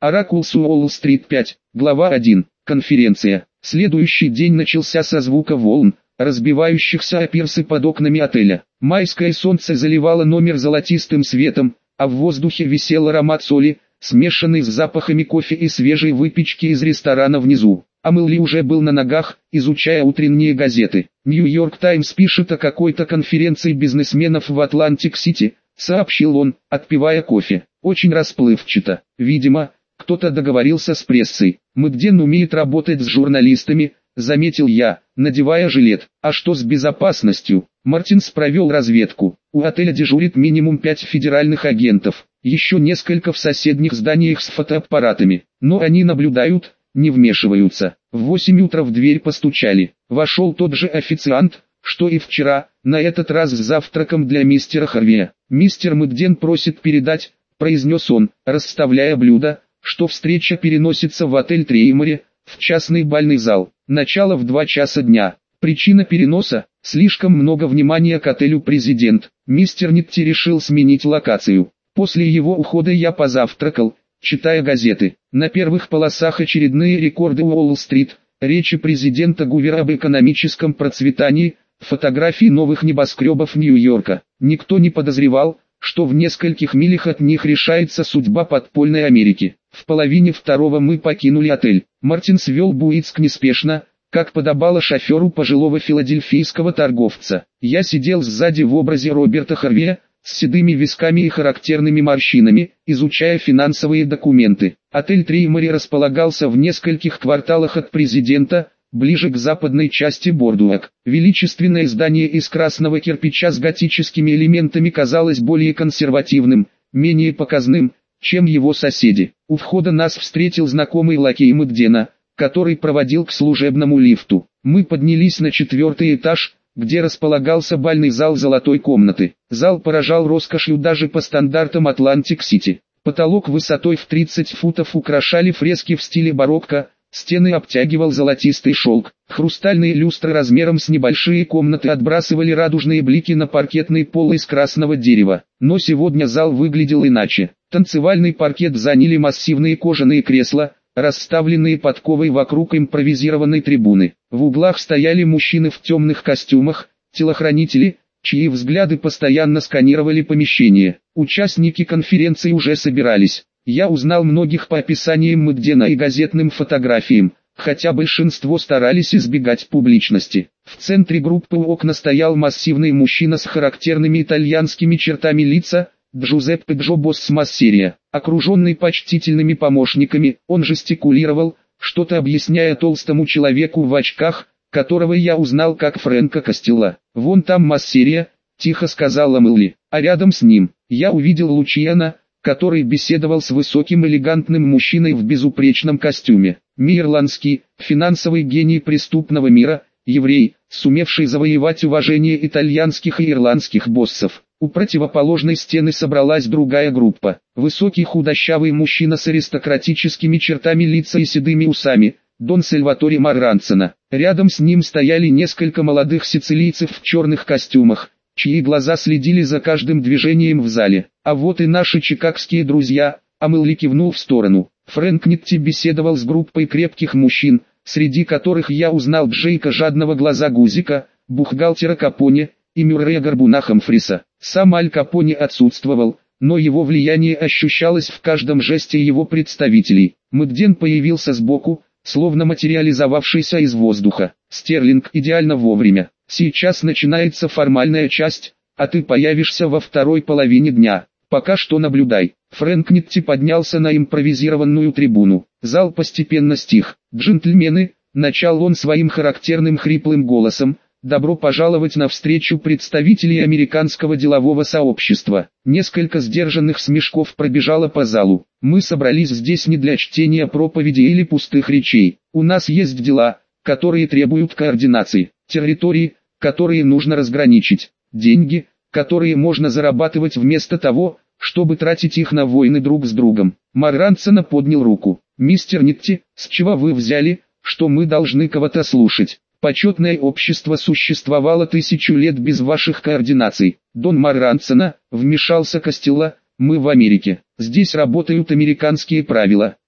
Оракулс Уолл-стрит 5, глава 1, конференция. Следующий день начался со звука волн, разбивающихся о пирсы под окнами отеля. Майское солнце заливало номер золотистым светом, а в воздухе висел аромат соли, смешанный с запахами кофе и свежей выпечки из ресторана внизу. Амелли уже был на ногах, изучая утренние газеты. «Нью-Йорк Таймс» пишет о какой-то конференции бизнесменов в Атлантик-Сити, сообщил он, отпивая кофе. Очень расплывчато. Видимо, кто-то договорился с прессой. «Мэгден умеет работать с журналистами», заметил я, надевая жилет. «А что с безопасностью?» Мартинс провел разведку. У отеля дежурит минимум 5 федеральных агентов. Еще несколько в соседних зданиях с фотоаппаратами. Но они наблюдают, не вмешиваются. В 8 утра в дверь постучали. Вошел тот же официант, что и вчера, на этот раз с завтраком для мистера Харви. «Мистер Мэгден просит передать», произнес он, расставляя блюда, что встреча переносится в отель Треймори, в частный бальный зал. Начало в 2 часа дня. Причина переноса – слишком много внимания к отелю «Президент». Мистер Нитти решил сменить локацию. После его ухода я позавтракал, читая газеты. На первых полосах очередные рекорды Уолл-стрит, речи президента Гувера об экономическом процветании, фотографии новых небоскребов Нью-Йорка. Никто не подозревал, что в нескольких милях от них решается судьба подпольной Америки. В половине второго мы покинули отель. Мартинс вел Буицк неспешно, как подобало шоферу пожилого филадельфийского торговца. Я сидел сзади в образе Роберта Харви, с седыми висками и характерными морщинами, изучая финансовые документы. Отель Треймори располагался в нескольких кварталах от президента, ближе к западной части Бордуэк. Величественное здание из красного кирпича с готическими элементами казалось более консервативным, менее показным, чем его соседи. У входа нас встретил знакомый лакей Мэгдена, который проводил к служебному лифту. Мы поднялись на 4-й этаж, где располагался бальный зал золотой комнаты. Зал поражал роскошью даже по стандартам Атлантик-Сити. Потолок высотой в 30 футов украшали фрески в стиле барокко, стены обтягивал золотистый шелк. Хрустальные люстры размером с небольшие комнаты отбрасывали радужные блики на паркетный пол из красного дерева. Но сегодня зал выглядел иначе. Танцевальный паркет заняли массивные кожаные кресла, расставленные подковой вокруг импровизированной трибуны. В углах стояли мужчины в темных костюмах, телохранители, чьи взгляды постоянно сканировали помещение. Участники конференции уже собирались. Я узнал многих по описаниям Мэгдена и газетным фотографиям, хотя большинство старались избегать публичности. В центре группы у окна стоял массивный мужчина с характерными итальянскими чертами лица, Джузеппе Джо Босс Массерия. Окруженный почтительными помощниками, он жестикулировал, что-то объясняя толстому человеку в очках, которого я узнал как Фрэнка Костелла. «Вон там Массерия», — тихо сказала Мэлли, а рядом с ним я увидел Лучиана, который беседовал с высоким элегантным мужчиной в безупречном костюме. Мирландский, финансовый гений преступного мира, еврей, сумевший завоевать уважение итальянских и ирландских боссов. У противоположной стены собралась другая группа. Высокий худощавый мужчина с аристократическими чертами лица и седыми усами, Дон Сальваторе Марранцано. Рядом с ним стояли несколько молодых сицилийцев в черных костюмах, чьи глаза следили за каждым движением в зале. А вот и наши чикагские друзья, Амелли кивнул в сторону. Фрэнк Нитти беседовал с группой крепких мужчин, среди которых я узнал Джейка Жадного Глаза Гузика, бухгалтера Капоне, и Мюррея Горбуна Хамфриса. Сам Аль Капоне отсутствовал, но его влияние ощущалось в каждом жесте его представителей. Мэгден появился сбоку, словно материализовавшийся из воздуха. «Стерлинг, идеально вовремя. Сейчас начинается формальная часть, а ты появишься во второй половине дня. Пока что наблюдай». Фрэнк Нитти поднялся на импровизированную трибуну. Зал постепенно стих. «Джентльмены», — начал он своим характерным хриплым голосом, «добро пожаловать на встречу представителей американского делового сообщества». Несколько сдержанных смешков пробежало по залу. «Мы собрались здесь не для чтения проповедей или пустых речей. У нас есть дела, которые требуют координации, территории, которые нужно разграничить, деньги, которые можно зарабатывать вместо того, чтобы тратить их на войны друг с другом». Марранцано поднял руку. «Мистер Нитти, с чего вы взяли, что мы должны кого-то слушать? Почетное общество существовало 1000 лет без ваших координаций». «Дон Марранцано», вмешался Костелла, «мы в Америке. Здесь работают американские правила.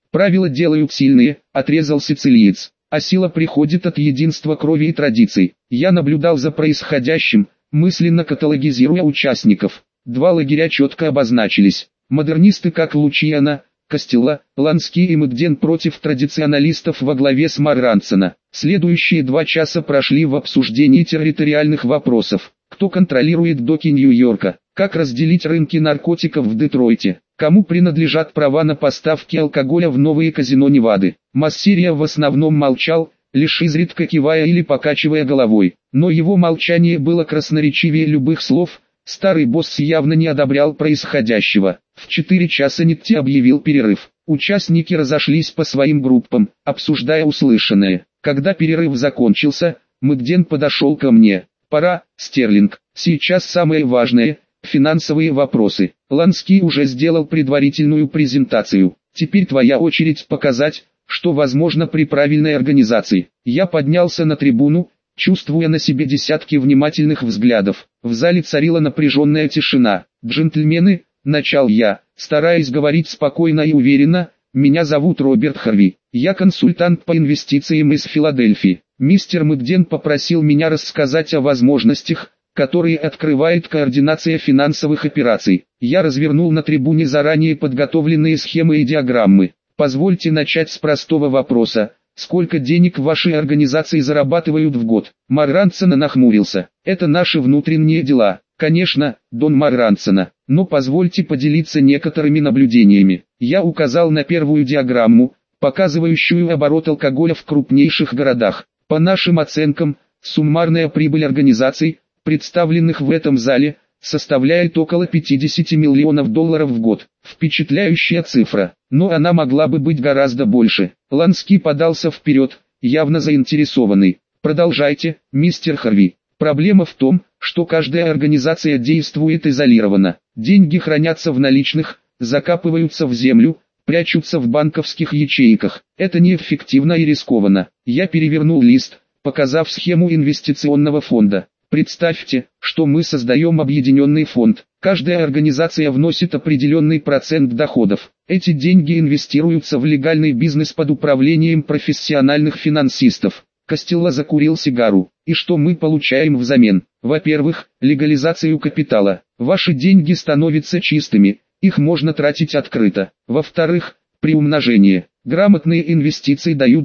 Правила делают сильные, отрезал сицилиец. А сила приходит от единства крови и традиций. Я наблюдал за происходящим, мысленно каталогизируя участников. Два лагеря четко обозначились. Модернисты как Лучиано, Костелло, Ланский и Мэгден против традиционалистов во главе с Марранцано. Следующие 2 часа прошли в обсуждении территориальных вопросов. Кто контролирует доки Нью-Йорка? Как разделить рынки наркотиков в Детройте? Кому принадлежат права на поставки алкоголя в новые казино Невады? Массерия в основном молчал, лишь изредка кивая или покачивая головой. Но его молчание было красноречивее любых слов. Старый босс явно не одобрял происходящего. В 4 часа Нитти объявил перерыв. Участники разошлись по своим группам, обсуждая услышанное. Когда перерыв закончился, Мэгден подошел ко мне. «Пора, Стерлинг, сейчас самое важное – финансовые вопросы. Ланский уже сделал предварительную презентацию. Теперь твоя очередь показать, что возможно при правильной организации». Я поднялся на трибуну, чувствуя на себе десятки внимательных взглядов. В зале царила напряженная тишина. «Джентльмены», — начал я, стараясь говорить спокойно и уверенно, — «меня зовут Роберт Харви. Я консультант по инвестициям из Филадельфии. Мистер Мэгден попросил меня рассказать о возможностях, которые открывает координация финансовых операций. Я развернул на трибуне заранее подготовленные схемы и диаграммы. Позвольте начать с простого вопроса. Сколько денег ваши организации зарабатывают в год?» Марранцано нахмурился. «Это наши внутренние дела. Конечно, Дон Марранцано, но позвольте поделиться некоторыми наблюдениями». Я указал на первую диаграмму, показывающую оборот алкоголя в крупнейших городах. По нашим оценкам, суммарная прибыль организаций, представленных в этом зале, составляет около $50 миллионов в год. Впечатляющая цифра, но она могла бы быть гораздо больше. Ланский подался вперед, явно заинтересованный. «Продолжайте, мистер Харви. Проблема в том, что каждая организация действует изолированно. Деньги хранятся в наличных, закапываются в землю, прячутся в банковских ячейках. Это неэффективно и рискованно». Я перевернул лист, показав схему инвестиционного фонда. Представьте, что мы создаем объединенный фонд. Каждая организация вносит определенный процент доходов. Эти деньги инвестируются в легальный бизнес под управлением профессиональных финансистов. Костелло закурил сигару. И что мы получаем взамен? Во-первых, легализацию капитала. Ваши деньги становятся чистыми, их можно тратить открыто. Во-вторых, приумножение. Грамотные инвестиции дают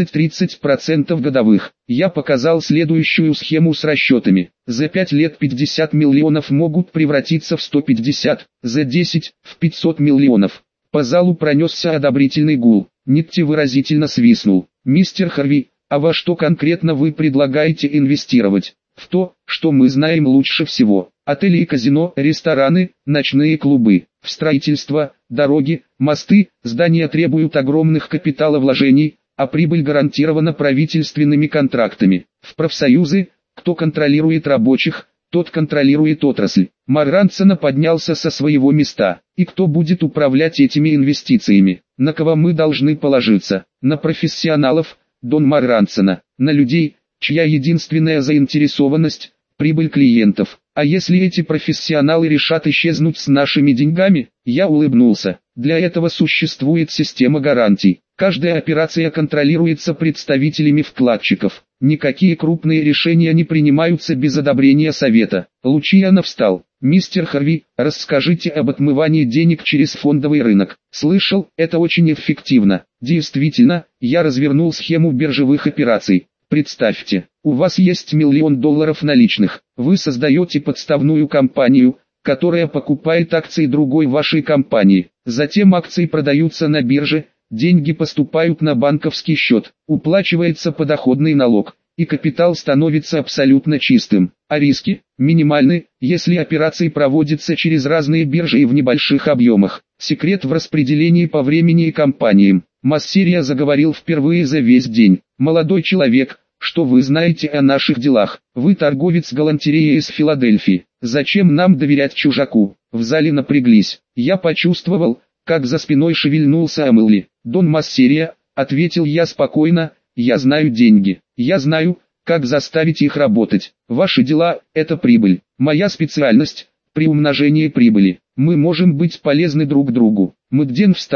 20-30% годовых. Я показал следующую схему с расчетами. За 5 лет 50 миллионов могут превратиться в 150, за 10 – в 500 миллионов. По залу пронесся одобрительный гул. Нитти выразительно свистнул. «Мистер Харви, а во что конкретно вы предлагаете инвестировать?» «В то, что мы знаем лучше всего. Отели и казино, рестораны, ночные клубы, в строительство, дороги, мосты, здания требуют огромных капиталовложений, а прибыль гарантирована правительственными контрактами. В профсоюзы, кто контролирует рабочих, тот контролирует отрасль». Марранцано поднялся со своего места. «И кто будет управлять этими инвестициями? На кого мы должны положиться? На профессионалов, Дон Марранцано, на людей, чья единственная заинтересованность – прибыль клиентов. А если эти профессионалы решат исчезнуть с нашими деньгами?» Я улыбнулся. «Для этого существует система гарантий. Каждая операция контролируется представителями вкладчиков. Никакие крупные решения не принимаются без одобрения совета». Лучиано встал. «Мистер Харви, расскажите об отмывании денег через фондовый рынок». «Слышал, это очень эффективно». «Действительно, я развернул схему биржевых операций. Представьте, у вас есть $1 миллион наличных. Вы создаете подставную компанию, которая покупает акции другой вашей компании. Затем акции продаются на бирже, деньги поступают на банковский счет, уплачивается подоходный налог, и капитал становится абсолютно чистым. А риски минимальны, если операции проводятся через разные биржи и в небольших объемах. Секрет в распределении по времени и компаниям». Массерия заговорил впервые за весь день. «Молодой человек, что вы знаете о наших делах? Вы торговец галантереей из Филадельфии. Зачем нам доверять чужаку?» В зале напряглись. Я почувствовал, как за спиной шевельнулся Амелли. «Дон Массерия», — ответил я спокойно, — «я знаю деньги. Я знаю, как заставить их работать. Ваши дела – это прибыль. Моя специальность – приумножение прибыли. Мы можем быть полезны друг другу». Мэгден встал,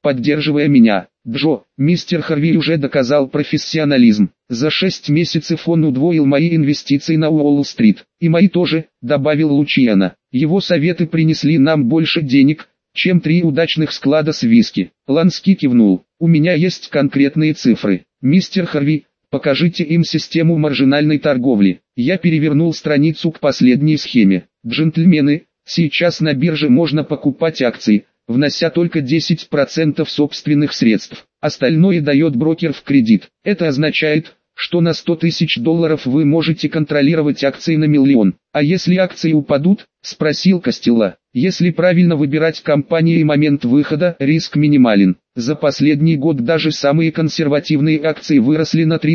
поддерживая меня. Джо, мистер Харви уже доказал профессионализм. За 6 месяцев он удвоил мои инвестиции на Уолл-стрит. И мои тоже, добавил Лучиано. Его советы принесли нам больше денег, чем 3 удачных склада с виски. Лански кивнул. У меня есть конкретные цифры. Мистер Харви, покажите им систему маржинальной торговли. Я перевернул страницу к последней схеме. Джентльмены, сейчас на бирже можно покупать акции, внося только 10% собственных средств. Остальное дает брокер в кредит. Это означает, что на 100 тысяч долларов вы можете контролировать акции на 1 миллион. А если акции упадут, спросил Костелло. Если правильно выбирать компании и момент выхода, риск минимален. За последний год даже самые консервативные акции выросли на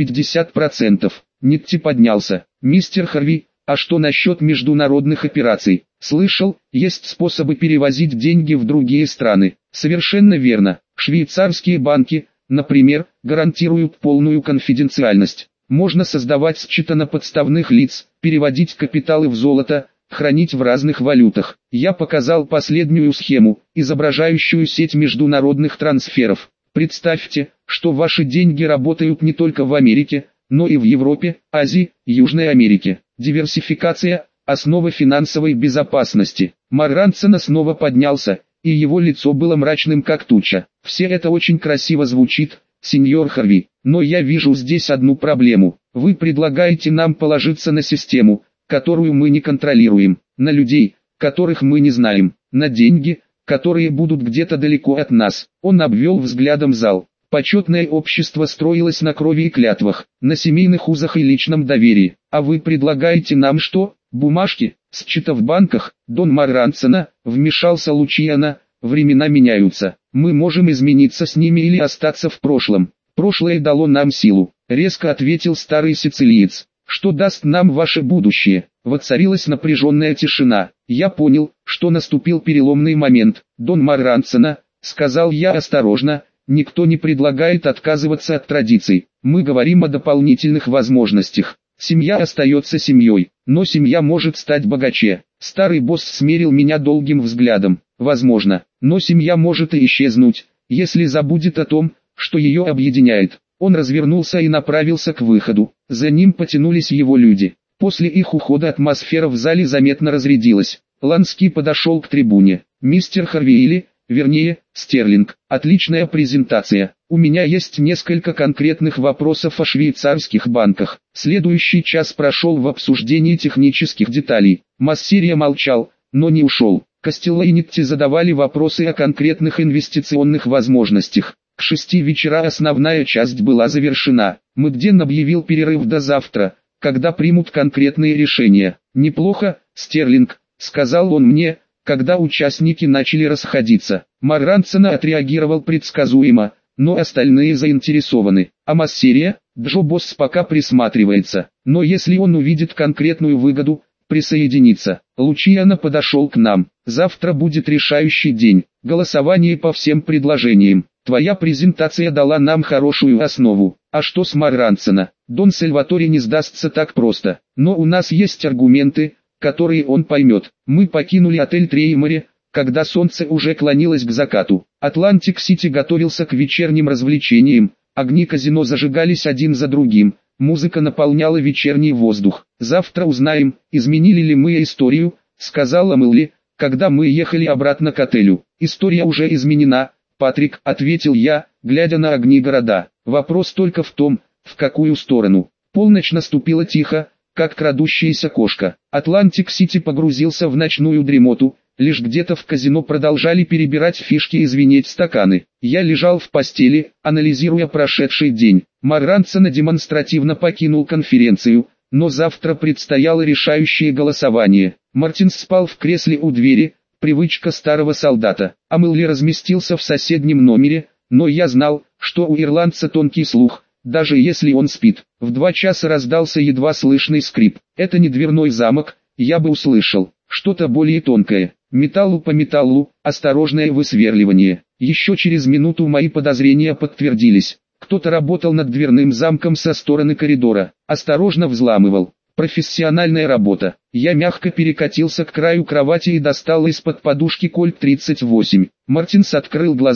30-50%. Нитти поднялся. Мистер Харви, а что насчет международных операций? Слышал, есть способы перевозить деньги в другие страны. Совершенно верно. Швейцарские банки, например, гарантируют полную конфиденциальность. Можно создавать счета на подставных лиц, переводить капиталы в золото, хранить в разных валютах. Я показал последнюю схему, изображающую сеть международных трансферов. Представьте, что ваши деньги работают не только в Америке, но и в Европе, Азии, Южной Америке. Диверсификация – основа финансовой безопасности. Марранцано снова поднялся, и его лицо было мрачным как туча. Все это очень красиво звучит, сеньор Харви, но я вижу здесь одну проблему. Вы предлагаете нам положиться на систему, которую мы не контролируем, на людей, которых мы не знаем, на деньги, которые будут где-то далеко от нас. Он обвел взглядом зал. Почетное общество строилось на крови и клятвах, на семейных узах и личном доверии. А вы предлагаете нам что? Бумажки, счета в банках? Дон Марранцано, вмешался Лучиано, времена меняются. Мы можем измениться с ними или остаться в прошлом. Прошлое дало нам силу, резко ответил старый сицилиец. Что даст нам ваше будущее? Воцарилась напряженная тишина. Я понял, что наступил переломный момент. Дон Марранцано, сказал я осторожно, никто не предлагает отказываться от традиций. Мы говорим о дополнительных возможностях. Семья остается семьей, но семья может стать богаче. Старый босс смерил меня долгим взглядом. Возможно, но семья может и исчезнуть, если забудет о том, что ее объединяет. Он развернулся и направился к выходу. За ним потянулись его люди. После их ухода атмосфера в зале заметно разрядилась. Лански подошел к трибуне. Мистер Харви или, вернее, Стерлинг. Отличная презентация. У меня есть несколько конкретных вопросов о швейцарских банках. Следующий час прошел в обсуждении технических деталей. Массерия молчал, но не ушел. Костелло и Нитти задавали вопросы о конкретных инвестиционных возможностях. К 6 вечера основная часть была завершена. Мэгден объявил перерыв до завтра, когда примут конкретные решения. «Неплохо, Стерлинг», — сказал он мне, когда участники начали расходиться. Марранцано отреагировал предсказуемо, но остальные заинтересованы. А Массерия, Джо Босс пока присматривается, но если он увидит конкретную выгоду, присоединится. Лучиано подошел к нам. Завтра будет решающий день. Голосование по всем предложениям. Твоя презентация дала нам хорошую основу. А что с Марранцано? Дон Сальваторе не сдастся так просто. Но у нас есть аргументы, которые он поймет. Мы покинули отель Треймори, когда солнце уже клонилось к закату. Атлантик-Сити готовился к вечерним развлечениям. Огни казино зажигались один за другим. Музыка наполняла вечерний воздух. «Завтра узнаем, изменили ли мы историю», — сказала Мэлли, когда мы ехали обратно к отелю. «История уже изменена, Патрик», — ответил я, глядя на огни города. «Вопрос только в том, в какую сторону». Полночь наступила тихо, как крадущаяся кошка. Атлантик-Сити погрузился в ночную дремоту. Лишь где-то в казино продолжали перебирать фишки и звенеть стаканы. Я лежал в постели, анализируя прошедший день. Марранцано демонстративно покинул конференцию, но завтра предстояло решающее голосование. Мартинс спал в кресле у двери, привычка старого солдата. А Мэлли разместился в соседнем номере, но я знал, что у ирландца тонкий слух, даже если он спит. В 2 часа раздался едва слышный скрип. Это не дверной замок, я бы услышал. Что-то более тонкое. Металлу по металлу, осторожное высверливание. Еще через минуту мои подозрения подтвердились. Кто-то работал над дверным замком со стороны коридора. Осторожно взламывал. Профессиональная работа. Я мягко перекатился к краю кровати и достал из-под подушки кольт 38. Мартинс открыл глаза,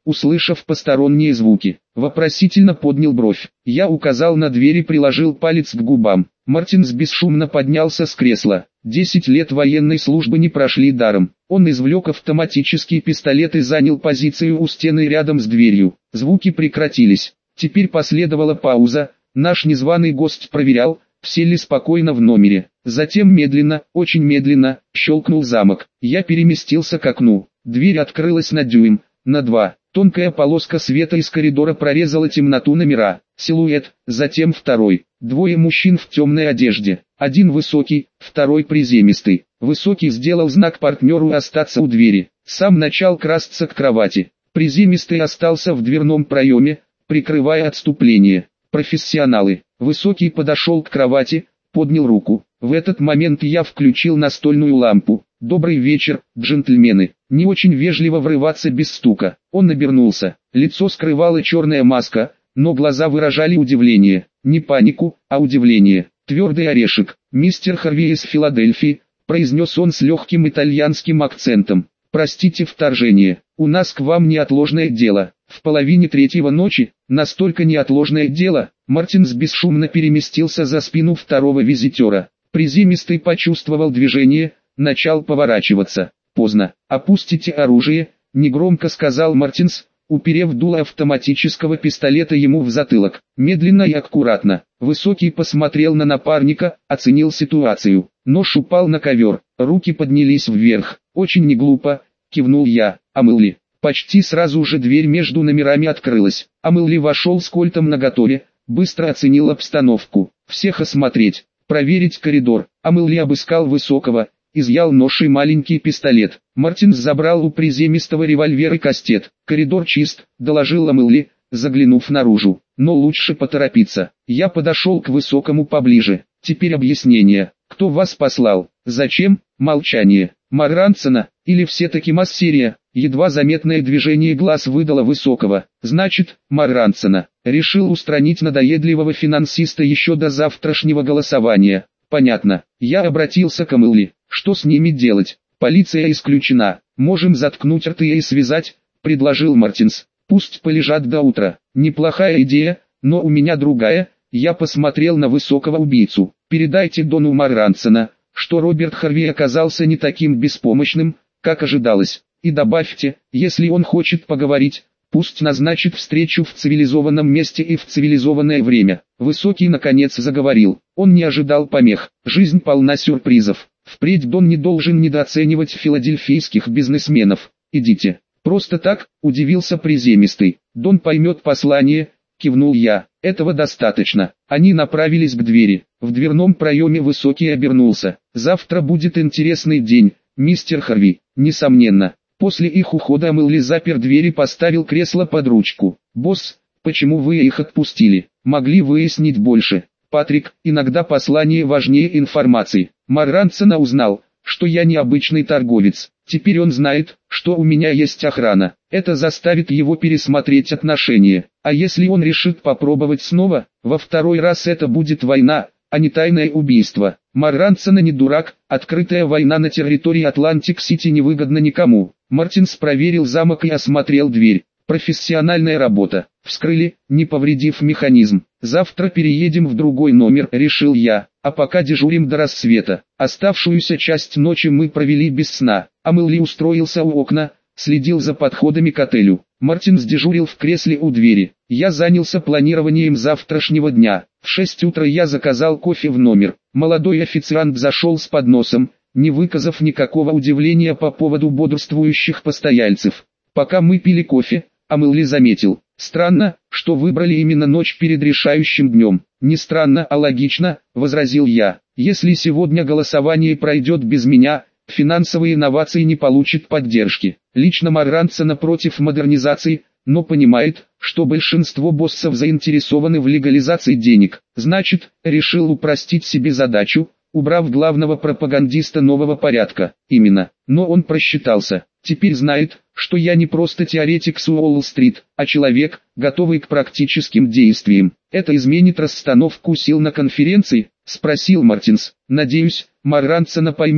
услышав посторонние звуки. Вопросительно поднял бровь. Я указал на дверь и приложил палец к губам. Мартинс бесшумно поднялся с кресла. 10 лет военной службы не прошли даром. Он извлек автоматический пистолет и занял позицию у стены рядом с дверью. Звуки прекратились. Теперь последовала пауза. Наш незваный гость проверял, все ли спокойно в номере. Затем медленно, очень медленно, щелкнул замок. Я переместился к окну. Дверь открылась на дюйм, на 2. Тонкая полоска света из коридора прорезала темноту номера. Силуэт, затем второй. Двое мужчин в темной одежде. Один высокий, второй приземистый. Высокий сделал знак партнеру остаться у двери. Сам начал красться к кровати. Приземистый остался в дверном проеме, прикрывая отступление. Профессионалы. Высокий подошел к кровати, поднял руку. В этот момент я включил настольную лампу. «Добрый вечер, джентльмены». Не очень вежливо врываться без стука. Он обернулся. Лицо скрывала черная маска, но глаза выражали удивление. Не панику, а удивление. «Твердый орешек, мистер Харви из Филадельфии», произнес он с легким итальянским акцентом. «Простите вторжение, у нас к вам неотложное дело». В половине третьего ночи, настолько неотложное дело, Мартинс бесшумно переместился за спину второго визитера. Приземистый почувствовал движение, начал поворачиваться. «Поздно, опустите оружие», — негромко сказал Мартинс, уперев дуло автоматического пистолета ему в затылок. Медленно и аккуратно. Высокий посмотрел на напарника, оценил ситуацию. Нож упал на ковер, руки поднялись вверх. «Очень неглупо», — кивнул я. «Амылли». Почти сразу же дверь между номерами открылась. Амылли вошел с кольтом наготове, быстро оценил обстановку. Всех осмотреть, проверить коридор. Амылли обыскал Высокого, изъял нож и маленький пистолет. Мартинс забрал у приземистого револьвер и кастет. «Коридор чист», — доложил Амылли, заглянув наружу. «Но лучше поторопиться». Я подошел к Высокому поближе. «Теперь объяснение. Кто вас послал? Зачем?» Молчание. «Маррансона, или все-таки Массерия?» Едва заметное движение глаз выдало Высокого. «Значит, Маррансона. Решил устранить надоедливого финансиста еще до завтрашнего голосования». «Понятно». Я обратился к Амылли. «Что с ними делать? Полиция исключена. Можем заткнуть рты и связать», — предложил Мартинс. «Пусть полежат до утра». «Неплохая идея, но у меня другая». Я посмотрел на Высокого убийцу. «Передайте Дону Маррансона, что Роберт Харви оказался не таким беспомощным, как ожидалось. И добавьте, если он хочет поговорить, пусть назначит встречу в цивилизованном месте и в цивилизованное время». Высокий наконец заговорил. Он не ожидал помех. «Жизнь полна сюрпризов. Впредь Дон не должен недооценивать филадельфийских бизнесменов. Идите». «Просто так?» – удивился приземистый. «Дон поймет послание», – кивнул я. «Этого достаточно». Они направились к двери. В дверном проеме Высокий обернулся. «Завтра будет интересный день, мистер Харви». «Несомненно». После их ухода Амылли запер дверь и поставил кресло под ручку. «Босс, почему вы их отпустили? Могли выяснить больше». «Патрик, иногда послание важнее информации». Маррансона узнал, что я необычный торговец. Теперь он знает, что у меня есть охрана. Это заставит его пересмотреть отношения. А если он решит попробовать снова, во второй раз это будет война, а не тайное убийство. Маррансона не дурак, открытая война на территории Атлантик-Сити невыгодна никому. Мартинс проверил замок и осмотрел дверь. Профессиональная работа. Вскрыли, не повредив механизм. «Завтра переедем в другой номер», — решил я, «а пока дежурим до рассвета». Оставшуюся часть ночи мы провели без сна. Амылли устроился у окна, следил за подходами к отелю. Мартинс дежурил в кресле у двери. Я занялся планированием завтрашнего дня. В 6 утра я заказал кофе в номер. Молодой официант зашел с подносом, не выказав никакого удивления по поводу бодрствующих постояльцев. Пока мы пили кофе, Амылли заметил: «Странно, что выбрали именно ночь перед решающим днем». «Не странно, а логично», — возразил я. «Если сегодня голосование пройдет без меня, финансовые инновации не получат поддержки. Лично Маррансона против модернизации, но понимает, что большинство боссов заинтересованы в легализации денег. Значит, решил упростить себе задачу, убрав главного пропагандиста нового порядка. Именно. Но он просчитался. Теперь знает, что я не просто теоретик с Уолл-стрит, а человек, готовый к практическим действиям. Это изменит расстановку сил на конференции?» — спросил Мартинс. «Надеюсь, Маррансона поймет,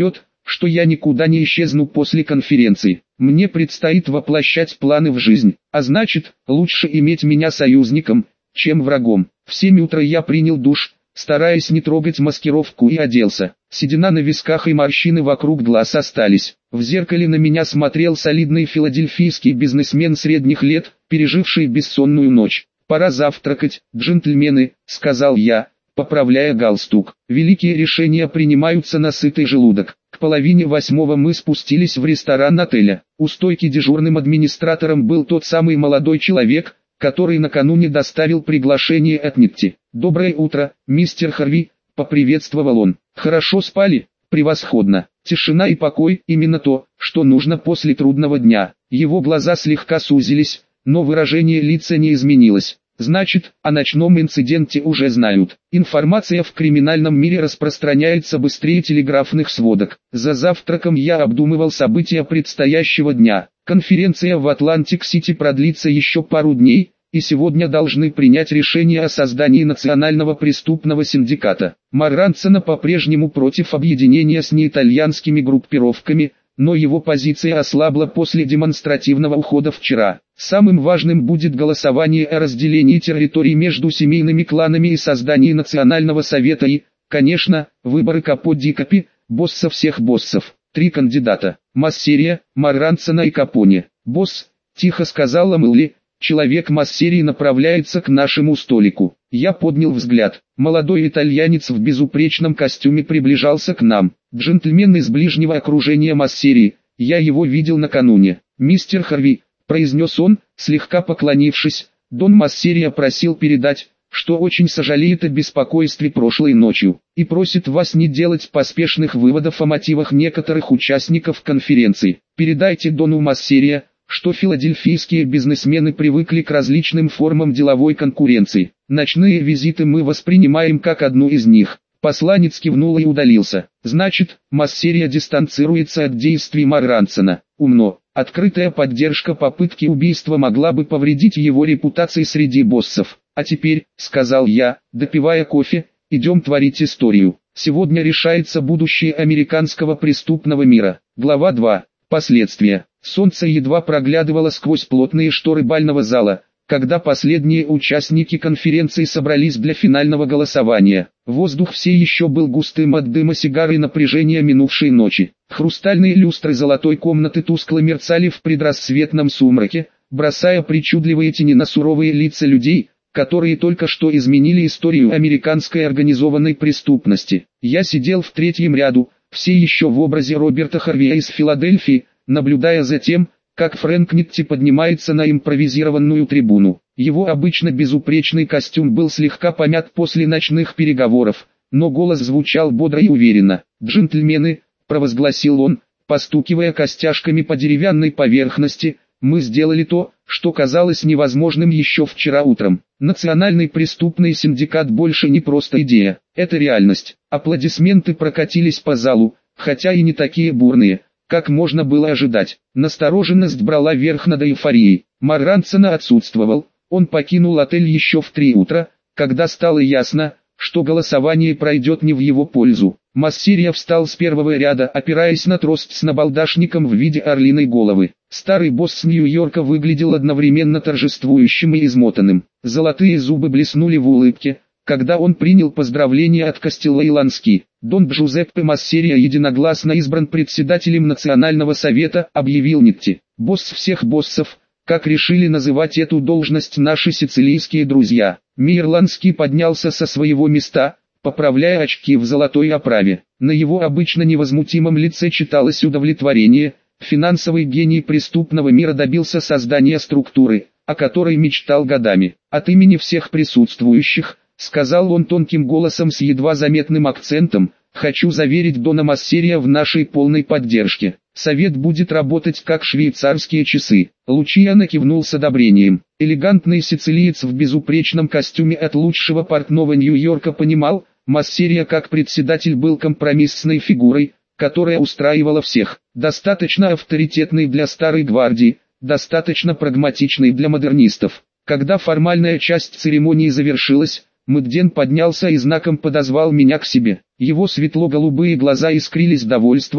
что я никуда не исчезну после конференции. Мне предстоит воплощать планы в жизнь, а значит, лучше иметь меня союзником, чем врагом. В 7 утра я принял душ, стараясь не трогать маскировку, и оделся. Седина на висках и морщины вокруг глаз остались. В зеркале на меня смотрел солидный филадельфийский бизнесмен средних лет, переживший бессонную ночь. «Пора завтракать, джентльмены», — сказал я, поправляя галстук. «Великие решения принимаются на сытый желудок». К 7:30 мы спустились в ресторан отеля. У стойки дежурным администратором был тот самый молодой человек, который накануне доставил приглашение от Нитти. «Доброе утро, мистер Харви», — поприветствовал он. «Хорошо спали?» «Превосходно. Тишина и покой — именно то, что нужно после трудного дня». Его глаза слегка сузились, но выражение лица не изменилось. «Значит, о ночном инциденте уже знают. Информация в криминальном мире распространяется быстрее телеграфных сводок. За завтраком я обдумывал события предстоящего дня. Конференция в Атлантик-Сити продлится еще пару дней, и сегодня должны принять решение о создании национального преступного синдиката. Марранцано по-прежнему против объединения с неитальянскими группировками, но его позиция ослабла после демонстративного ухода вчера. Самым важным будет голосование о разделении территорий между семейными кланами и создании национального совета и, конечно, выборы Капо-ди-Капи, босса всех боссов. 3 кандидата: Массерия, Марранцано и Капоне. «Босс», — тихо сказала Мэлли, — «человек Массерии направляется к нашему столику». Я поднял взгляд. Молодой итальянец в безупречном костюме приближался к нам. Джентльмен из ближнего окружения Массерии, я его видел накануне. «Мистер Харви», — произнес он, слегка поклонившись, — «Дон Массерия просил передать, что очень сожалеет о беспокойстве прошлой ночью, и просит вас не делать поспешных выводов о мотивах некоторых участников конференции. Передайте Дону Массерия, что филадельфийские бизнесмены привыкли к различным формам деловой конкуренции. Ночные визиты мы воспринимаем как одну из них». Посланец кивнул и удалился. «Значит, Массерия дистанцируется от действий Марранцано. Умно. Открытая поддержка попытки убийства могла бы повредить его репутации среди боссов. А теперь», — сказал я, допивая кофе, — «идем творить историю. Сегодня решается будущее американского преступного мира». Глава 2. Последствия. Солнце едва проглядывало сквозь плотные шторы бального зала, когда последние участники конференции собрались для финального голосования. Воздух все еще был густым от дыма сигар и напряжения минувшей ночи. Хрустальные люстры золотой комнаты тускло мерцали в предрассветном сумраке, бросая причудливые тени на суровые лица людей, которые только что изменили историю американской организованной преступности. Я сидел в 3-м ряду, все еще в образе Роберта Харвия из Филадельфии, наблюдая за тем, как Фрэнк Нитти поднимается на импровизированную трибуну. Его обычно безупречный костюм был слегка помят после ночных переговоров, но голос звучал бодро и уверенно. «Джентльмены», — провозгласил он, постукивая костяшками по деревянной поверхности, — «мы сделали то, что казалось невозможным еще вчера утром. Национальный преступный синдикат больше не просто идея, это реальность». Аплодисменты прокатились по залу, хотя и не такие бурные, как можно было ожидать. Настороженность брала верх над эйфорией. Марранцано отсутствовал, он покинул отель еще в 3 утра, когда стало ясно, что голосование пройдет не в его пользу. Массерия встал с первого ряда, опираясь на трость с набалдашником в виде орлиной головы. Старый босс с Нью-Йорка выглядел одновременно торжествующим и измотанным. Золотые зубы блеснули в улыбке, когда он принял поздравления от Кастелло и Лански. «Дон Джузеппе Массерия единогласно избран председателем Национального совета», — объявил Нитти. «Босс всех боссов», как решили называть эту должность наши сицилийские друзья. Мейер Лански поднялся со своего места, поправляя очки в золотой оправе. На его обычно невозмутимом лице читалось удовлетворение. Финансовый гений преступного мира добился создания структуры, о которой мечтал годами. «От имени всех присутствующих», — сказал он тонким голосом с едва заметным акцентом, — «хочу заверить Дона Массерия в нашей полной поддержке. Совет будет работать как швейцарские часы». Лучиано кивнул с одобрением. Элегантный сицилиец в безупречном костюме от лучшего портного Нью-Йорка понимал, Массерия как председатель был компромиссной фигурой, которая устраивала всех. Достаточно авторитетный для старой гвардии, достаточно прагматичный для модернистов. Когда формальная часть церемонии завершилась, Мэгден поднялся и знаком подозвал меня к себе. Его светло-голубые глаза искрились довольством,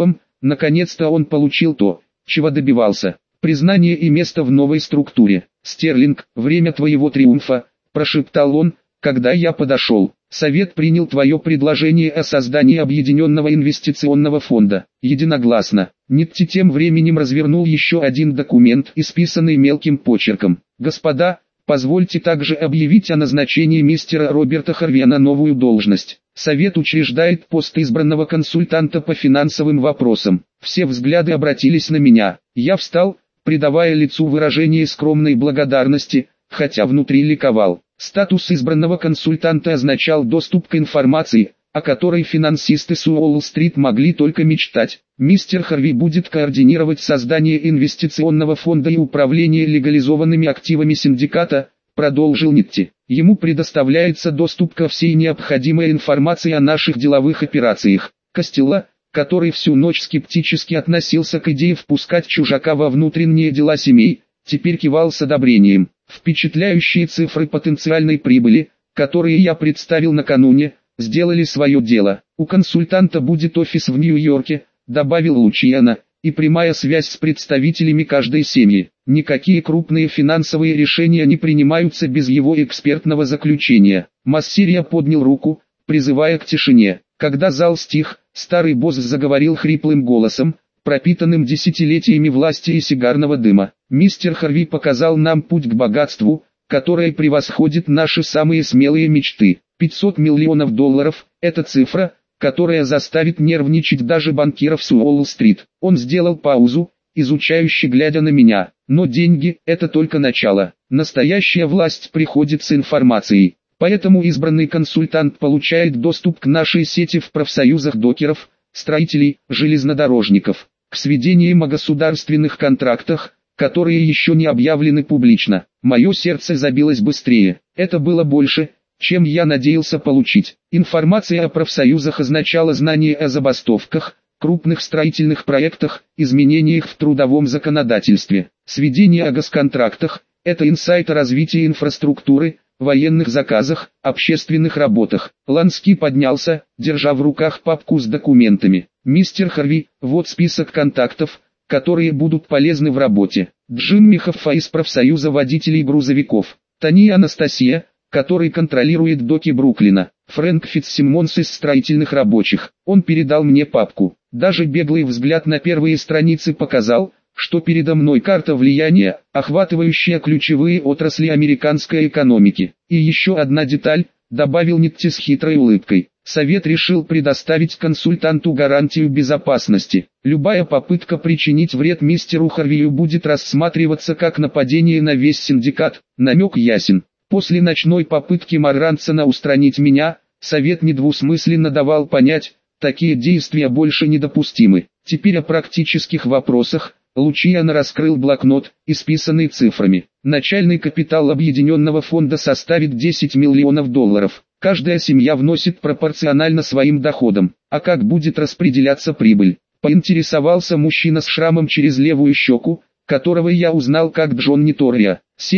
Наконец-то он получил то, чего добивался. Признание и место в новой структуре. «Стерлинг, время твоего триумфа», – прошептал он, когда я подошел. «Совет принял твое предложение о создании объединенного инвестиционного фонда. Единогласно». Нитти тем временем развернул еще один документ, исписанный мелким почерком. «Господа, позвольте также объявить о назначении мистера Роберта Харви на новую должность. Совет учреждает пост избранного консультанта по финансовым вопросам». Все взгляды обратились на меня. Я встал, придавая лицу выражение скромной благодарности, хотя внутри ликовал. Статус избранного консультанта означал доступ к информации, о которой финансисты с Уолл-стрит могли только мечтать. Мистер Харви будет координировать создание инвестиционного фонда и управление легализованными активами синдиката, продолжил Нитти. Ему предоставляется доступ ко всей необходимой информации о наших деловых операциях. Костелло, который всю ночь скептически относился к идее впускать чужака во внутренние дела семей, теперь кивал с одобрением. Впечатляющие цифры потенциальной прибыли, которые я представил накануне, сделали свое дело. У консультанта будет офис в Нью-Йорке, добавил Лучиано, и прямая связь с представителями каждой семьи. Никакие крупные финансовые решения не принимаются без его экспертного заключения. Массирия поднял руку, призывая к тишине. Когда зал стих, старый босс заговорил хриплым голосом, пропитанным десятилетиями власти и сигарного дыма. Мистер Харви показал нам путь к богатству, которое превосходит наши самые смелые мечты. 500 миллионов долларов – это цифра, которая заставит нервничать даже банкиров с Уолл-стрит. Он сделал паузу, изучающе глядя на меня. Но деньги – это только начало. Настоящая власть приходит с информацией. Поэтому избранный консультант получает доступ к нашей сети в профсоюзах докеров, строителей, железнодорожников, к сведениям о государственных контрактах, которые еще не объявлены публично. Мое сердце забилось быстрее. Это было больше, чем я надеялся получить. Информация о профсоюзах означала знание о забастовках, крупных строительных проектах, изменениях в трудовом законодательстве. Сведения о госконтрактах – это инсайт о развитии инфраструктуры, военных заказах, общественных работах. Лански поднялся, держа в руках папку с документами. «Мистер Харви, вот список контактов, которые будут полезны в работе. Джим Михаффа из профсоюза водителей грузовиков. Тони Анастасия, который контролирует доки Бруклина. Фрэнк Фитцсимонс из строительных рабочих». Он передал мне папку. Даже беглый взгляд на первые страницы показал, что передо мной карта влияния, охватывающая ключевые отрасли американской экономики. И еще одна деталь, добавил Нитти с хитрой улыбкой. Совет решил предоставить консультанту гарантию безопасности. Любая попытка причинить вред мистеру Харвию будет рассматриваться как нападение на весь синдикат. Намек ясен. После ночной попытки Маррансона устранить меня, Совет недвусмысленно давал понять, такие действия больше недопустимы. Теперь о практических вопросах. Лучиано раскрыл блокнот, исписанный цифрами. Начальный капитал объединенного фонда составит 10 миллионов долларов. Каждая семья вносит пропорционально своим доходам. А как будет распределяться прибыль? Поинтересовался мужчина с шрамом через левую щеку, которого я узнал как Джон Нитория.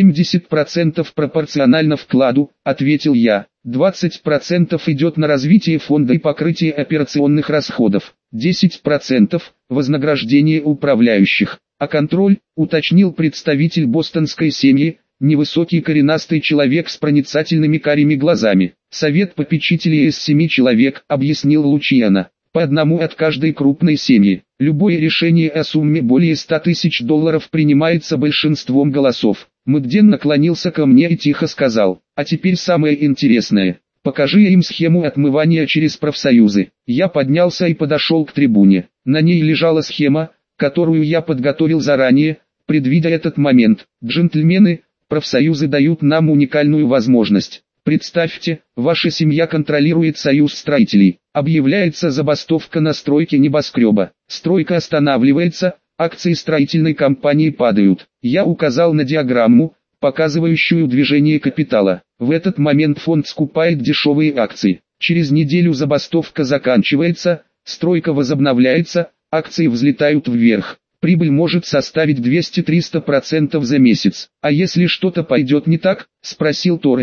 70% пропорционально вкладу, ответил я. 20% идет на развитие фонда и покрытие операционных расходов. 10% – вознаграждение управляющих. А контроль, уточнил представитель бостонской семьи, невысокий коренастый человек с проницательными карими глазами. Совет попечителей из 7 человек, объяснил Лучиано. По одному от каждой крупной семьи. Любое решение о сумме более 100 тысяч долларов принимается большинством голосов. Мэгден наклонился ко мне и тихо сказал: «А теперь самое интересное. Покажи им схему отмывания через профсоюзы». Я поднялся и подошел к трибуне. На ней лежала схема, которую я подготовил заранее, предвидя этот момент. «Джентльмены, профсоюзы дают нам уникальную возможность. Представьте, ваша семья контролирует союз строителей. Объявляется забастовка на стройке небоскреба. Стройка останавливается, акции строительной компании падают». Я указал на диаграмму, показывающую движение капитала. В этот момент фонд скупает дешевые акции. Через неделю забастовка заканчивается, стройка возобновляется, акции взлетают вверх. Прибыль может составить 200-300% за месяц. «А если что-то пойдет не так?» – спросил Тория.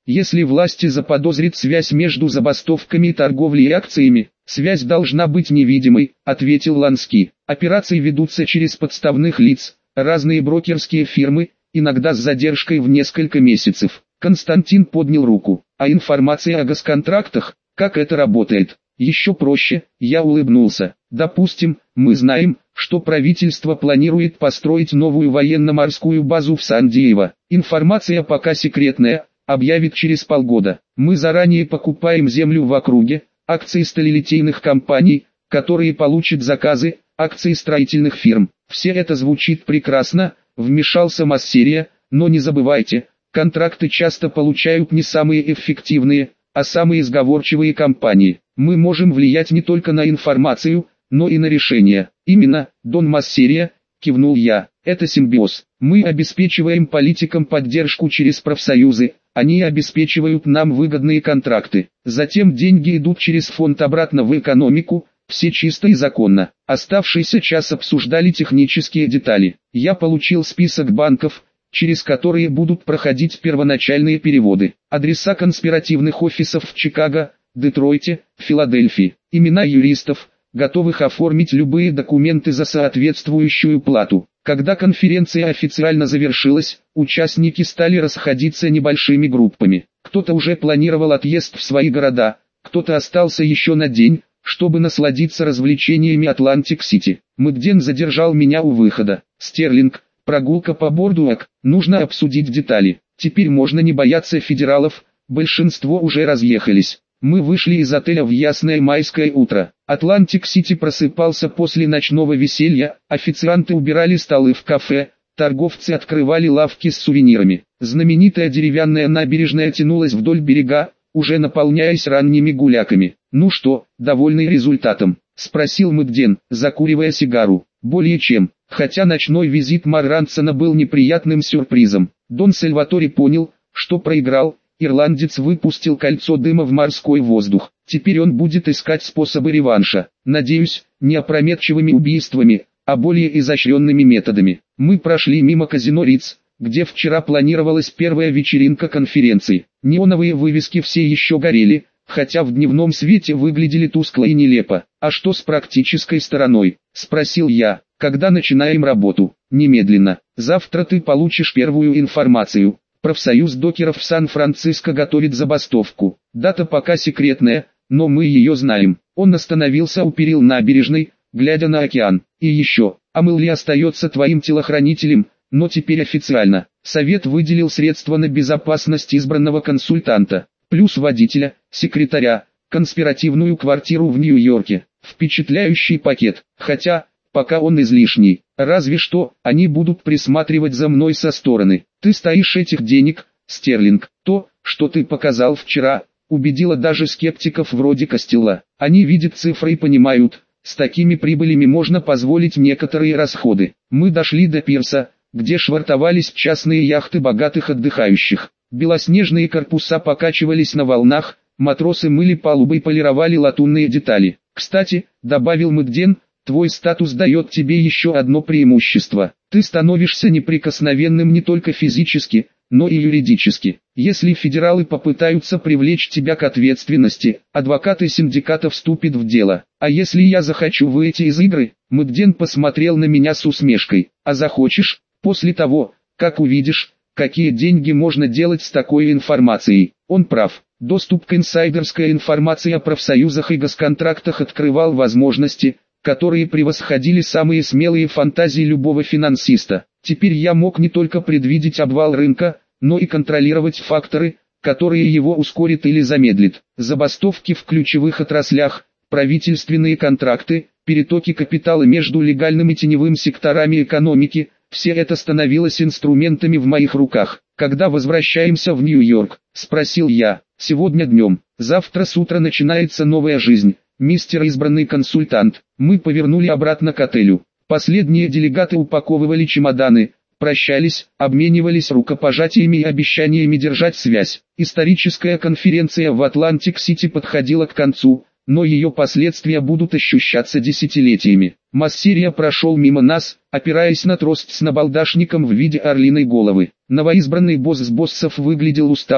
Если власти заподозрят связь между забастовками и торговлей акциями, связь должна быть невидимой, ответил Ланский. Операции ведутся через подставных лиц, разные брокерские фирмы, иногда с задержкой в несколько месяцев. Константин поднял руку. А информация о госконтрактах, как это работает? Еще проще, я улыбнулся. Допустим, мы знаем, что правительство планирует построить новую военно-морскую базу в Сан-Диего. Информация пока секретная, объявит через полгода. Мы заранее покупаем землю в округе, акции сталелитейных компаний, которые получат заказы, акции строительных фирм. Все это звучит прекрасно, вмешался Массерия, но не забывайте, контракты часто получают не самые эффективные, а самые сговорчивые компании. Мы можем влиять не только на информацию, но и на решения. Именно, Дон Массерия, кивнул я, это симбиоз. Мы обеспечиваем политикам поддержку через профсоюзы, они обеспечивают нам выгодные контракты. Затем деньги идут через фонд обратно в экономику, все чисто и законно. Оставшийся час обсуждали технические детали. Я получил список банков, через которые будут проходить первоначальные переводы. Адреса конспиративных офисов в Чикаго, Детройте, Филадельфии. Имена юристов, готовых оформить любые документы за соответствующую плату. Когда конференция официально завершилась, участники стали расходиться небольшими группами. Кто-то уже планировал отъезд в свои города, кто-то остался еще на день, чтобы насладиться развлечениями Атлантик-Сити. Мэгден задержал меня у выхода. «Стерлинг, прогулка по Бордуэк, нужно обсудить детали. Теперь можно не бояться федералов, большинство уже разъехались». Мы вышли из отеля в ясное майское утро. Атлантик-Сити просыпался после ночного веселья, официанты убирали столы в кафе, торговцы открывали лавки с сувенирами. Знаменитая деревянная набережная тянулась вдоль берега, уже наполняясь ранними гуляками. «Ну что, довольный результатом?» – спросил Мэгден, закуривая сигару. «Более чем, хотя ночной визит Маррансона был неприятным сюрпризом. Дон Сальваторе понял, что проиграл. Ирландец выпустил кольцо дыма в морской воздух. Теперь он будет искать способы реванша. Надеюсь, не опрометчивыми убийствами, а более изощренными методами. Мы прошли мимо казино Риц, где вчера планировалась первая вечеринка конференции. Неоновые вывески все еще горели, хотя в дневном свете выглядели тускло и нелепо. «А что с практической стороной?» – спросил я. «Когда начинаем работу?» «Немедленно. Завтра ты получишь первую информацию». Профсоюз докеров в Сан-Франциско готовит забастовку. Дата пока секретная, но мы ее знаем. Он остановился у перил набережной, глядя на океан. И еще, Амелли остается твоим телохранителем, но теперь официально. Совет выделил средства на безопасность избранного консультанта, плюс водителя, секретаря, конспиративную квартиру в Нью-Йорке. Впечатляющий пакет, хотя, пока он излишний. Разве что, они будут присматривать за мной со стороны. Ты стоишь этих денег, Стерлинг. То, что ты показал вчера, убедило даже скептиков вроде Костелла. Они видят цифры и понимают, с такими прибылями можно позволить некоторые расходы. Мы дошли до пирса, где швартовались частные яхты богатых отдыхающих. Белоснежные корпуса покачивались на волнах, матросы мыли палубы и полировали латунные детали. Кстати, добавил Мэгден, твой статус дает тебе еще одно преимущество. Ты становишься неприкосновенным не только физически, но и юридически. Если федералы попытаются привлечь тебя к ответственности, адвокаты синдиката вступят в дело. А если я захочу выйти из игры? Мэгден посмотрел на меня с усмешкой. А захочешь, после того, как увидишь, какие деньги можно делать с такой информацией. Он прав. Доступ к инсайдерской информации о профсоюзах и госконтрактах открывал возможности, которые превосходили самые смелые фантазии любого финансиста. Теперь я мог не только предвидеть обвал рынка, но и контролировать факторы, которые его ускорят или замедлят. Забастовки в ключевых отраслях, правительственные контракты, перетоки капитала между легальным и теневым секторами экономики – все это становилось инструментами в моих руках. «Когда возвращаемся в Нью-Йорк?» – спросил я. «Сегодня днем. Завтра с утра начинается новая жизнь, мистер избранный консультант». Мы повернули обратно к отелю. Последние делегаты упаковывали чемоданы, прощались, обменивались рукопожатиями и обещаниями держать связь. Историческая конференция в Атлантик-Сити подходила к концу, но ее последствия будут ощущаться десятилетиями. Массерия прошел мимо нас, опираясь на трость с набалдашником в виде орлиной головы. Новоизбранный босс боссов выглядел усталым,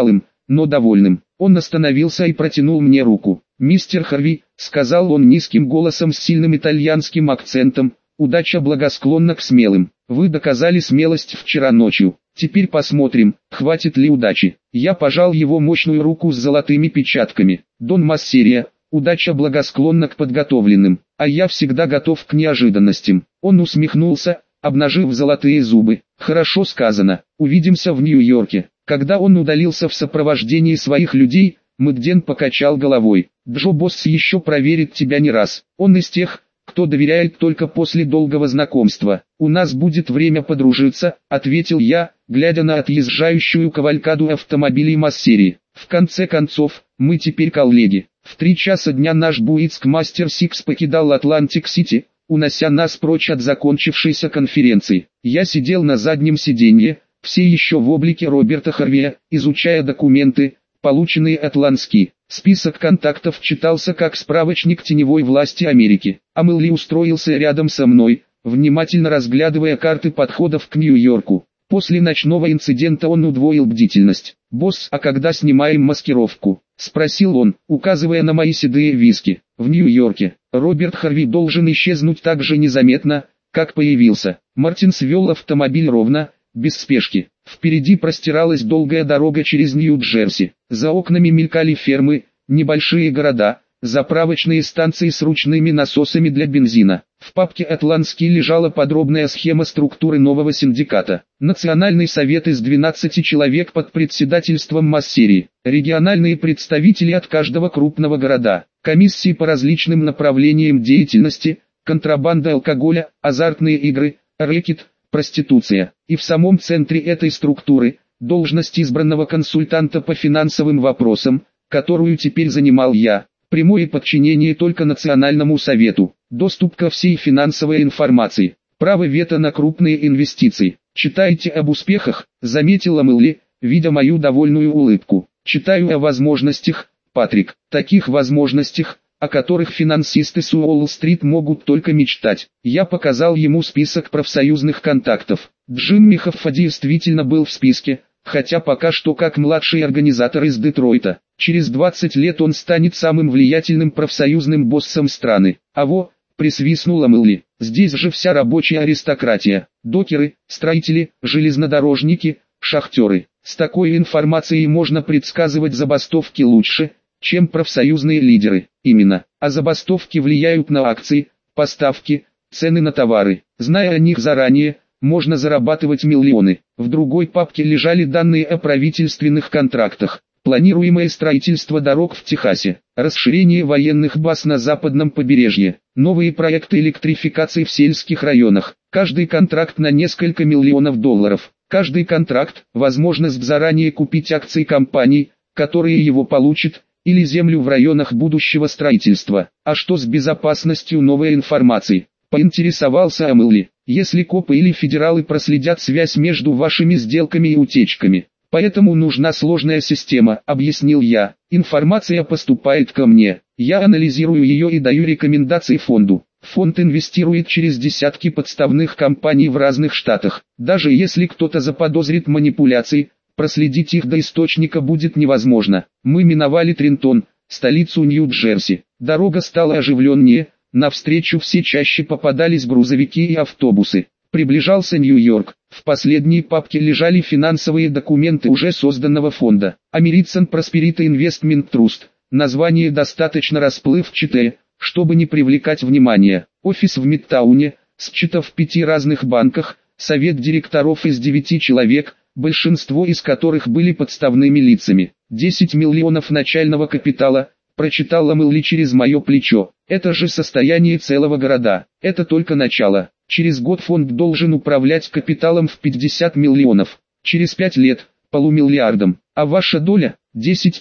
но довольным. Он остановился и протянул мне руку. «Мистер Харви», — сказал он низким голосом с сильным итальянским акцентом, — «удача благосклонна к смелым. Вы доказали смелость вчера ночью. Теперь посмотрим, хватит ли удачи». Я пожал его мощную руку с золотыми печатками. «Дон Массерия, удача благосклонна к подготовленным, а я всегда готов к неожиданностям». Он усмехнулся, обнажив золотые зубы. «Хорошо сказано, увидимся в Нью-Йорке». Когда он удалился в сопровождении своих людей, Мэгден покачал головой. «Джо Босс еще проверит тебя не раз. Он из тех, кто доверяет только после долгого знакомства. У нас будет время подружиться», — ответил я, глядя на отъезжающую кавалькаду автомобилей Массерии. «В конце концов, мы теперь коллеги». В 3 часа дня наш Буицк-мастер Сикс покидал Атлантик-Сити, унося нас прочь от закончившейся конференции. Я сидел на заднем сиденье, все еще в облике Роберта Харвия, изучая документы, полученные от Лански. Список контактов читался как справочник теневой власти Америки. А Мэлли устроился рядом со мной, внимательно разглядывая карты подходов к Нью-Йорку. После ночного инцидента он удвоил бдительность. «Босс, а когда снимаем маскировку?» — спросил он, указывая на мои седые виски. «В Нью-Йорке. Роберт Харви должен исчезнуть так же незаметно, как появился». Мартинс вел автомобиль ровно, без спешки. Впереди простиралась долгая дорога через Нью-Джерси. За окнами мелькали фермы, небольшие города, заправочные станции с ручными насосами для бензина. В папке «Атлантский» лежала подробная схема структуры нового синдиката. Национальный совет из 12 человек под председательством Массерии. Региональные представители от каждого крупного города. Комиссии по различным направлениям деятельности, контрабанда алкоголя, азартные игры, рэкет, проституция. И в самом центре этой структуры, должность избранного консультанта по финансовым вопросам, которую теперь занимал я. Прямое подчинение только Национальному совету. Доступ ко всей финансовой информации. Право вето на крупные инвестиции. «Читайте об успехах», — заметила Мэлли, видя мою довольную улыбку. «Читаю о возможностях, Патрик, таких возможностях, о которых финансисты с Уолл-стрит могут только мечтать». Я показал ему список профсоюзных контактов. Джимми Хоффа действительно был в списке, хотя пока что как младший организатор из Детройта. Через 20 лет он станет самым влиятельным профсоюзным боссом страны. Присвистнула Мэлли, здесь же вся рабочая аристократия. Докеры, строители, железнодорожники, шахтеры. С такой информацией можно предсказывать забастовки лучше, чем профсоюзные лидеры. Именно, а забастовки влияют на акции, поставки, цены на товары. Зная о них заранее, можно зарабатывать миллионы. В другой папке лежали данные о правительственных контрактах. Планируемое строительство дорог в Техасе, расширение военных баз на западном побережье, новые проекты электрификации в сельских районах. Каждый контракт на несколько миллионов долларов. Каждый контракт – возможность заранее купить акции компаний, которые его получат, или землю в районах будущего строительства. А что с безопасностью новой информации? Поинтересовался Амэлли. Если копы или федералы проследят связь между вашими сделками и утечками. Поэтому нужна сложная система, объяснил я. Информация поступает ко мне. Я анализирую ее и даю рекомендации фонду. Фонд инвестирует через десятки подставных компаний в разных штатах. Даже если кто-то заподозрит манипуляции, проследить их до источника будет невозможно. Мы миновали Трентон, столицу Нью-Джерси. Дорога стала оживленнее, навстречу все чаще попадались грузовики и автобусы. Приближался Нью-Йорк. В последней папке лежали финансовые документы уже созданного фонда. American Prosperity Investment Trust. Название достаточно расплывчатое, чтобы не привлекать внимания. Офис в Мидтауне, счета в 5 разных банках, совет директоров из 9 человек, большинство из которых были подставными лицами. 10 миллионов начального капитала, прочитала Мэлли через мое плечо. Это же состояние целого города. Это только начало. Через год фонд должен управлять капиталом в 50 миллионов. Через 5 лет – полумиллиардом. А ваша доля –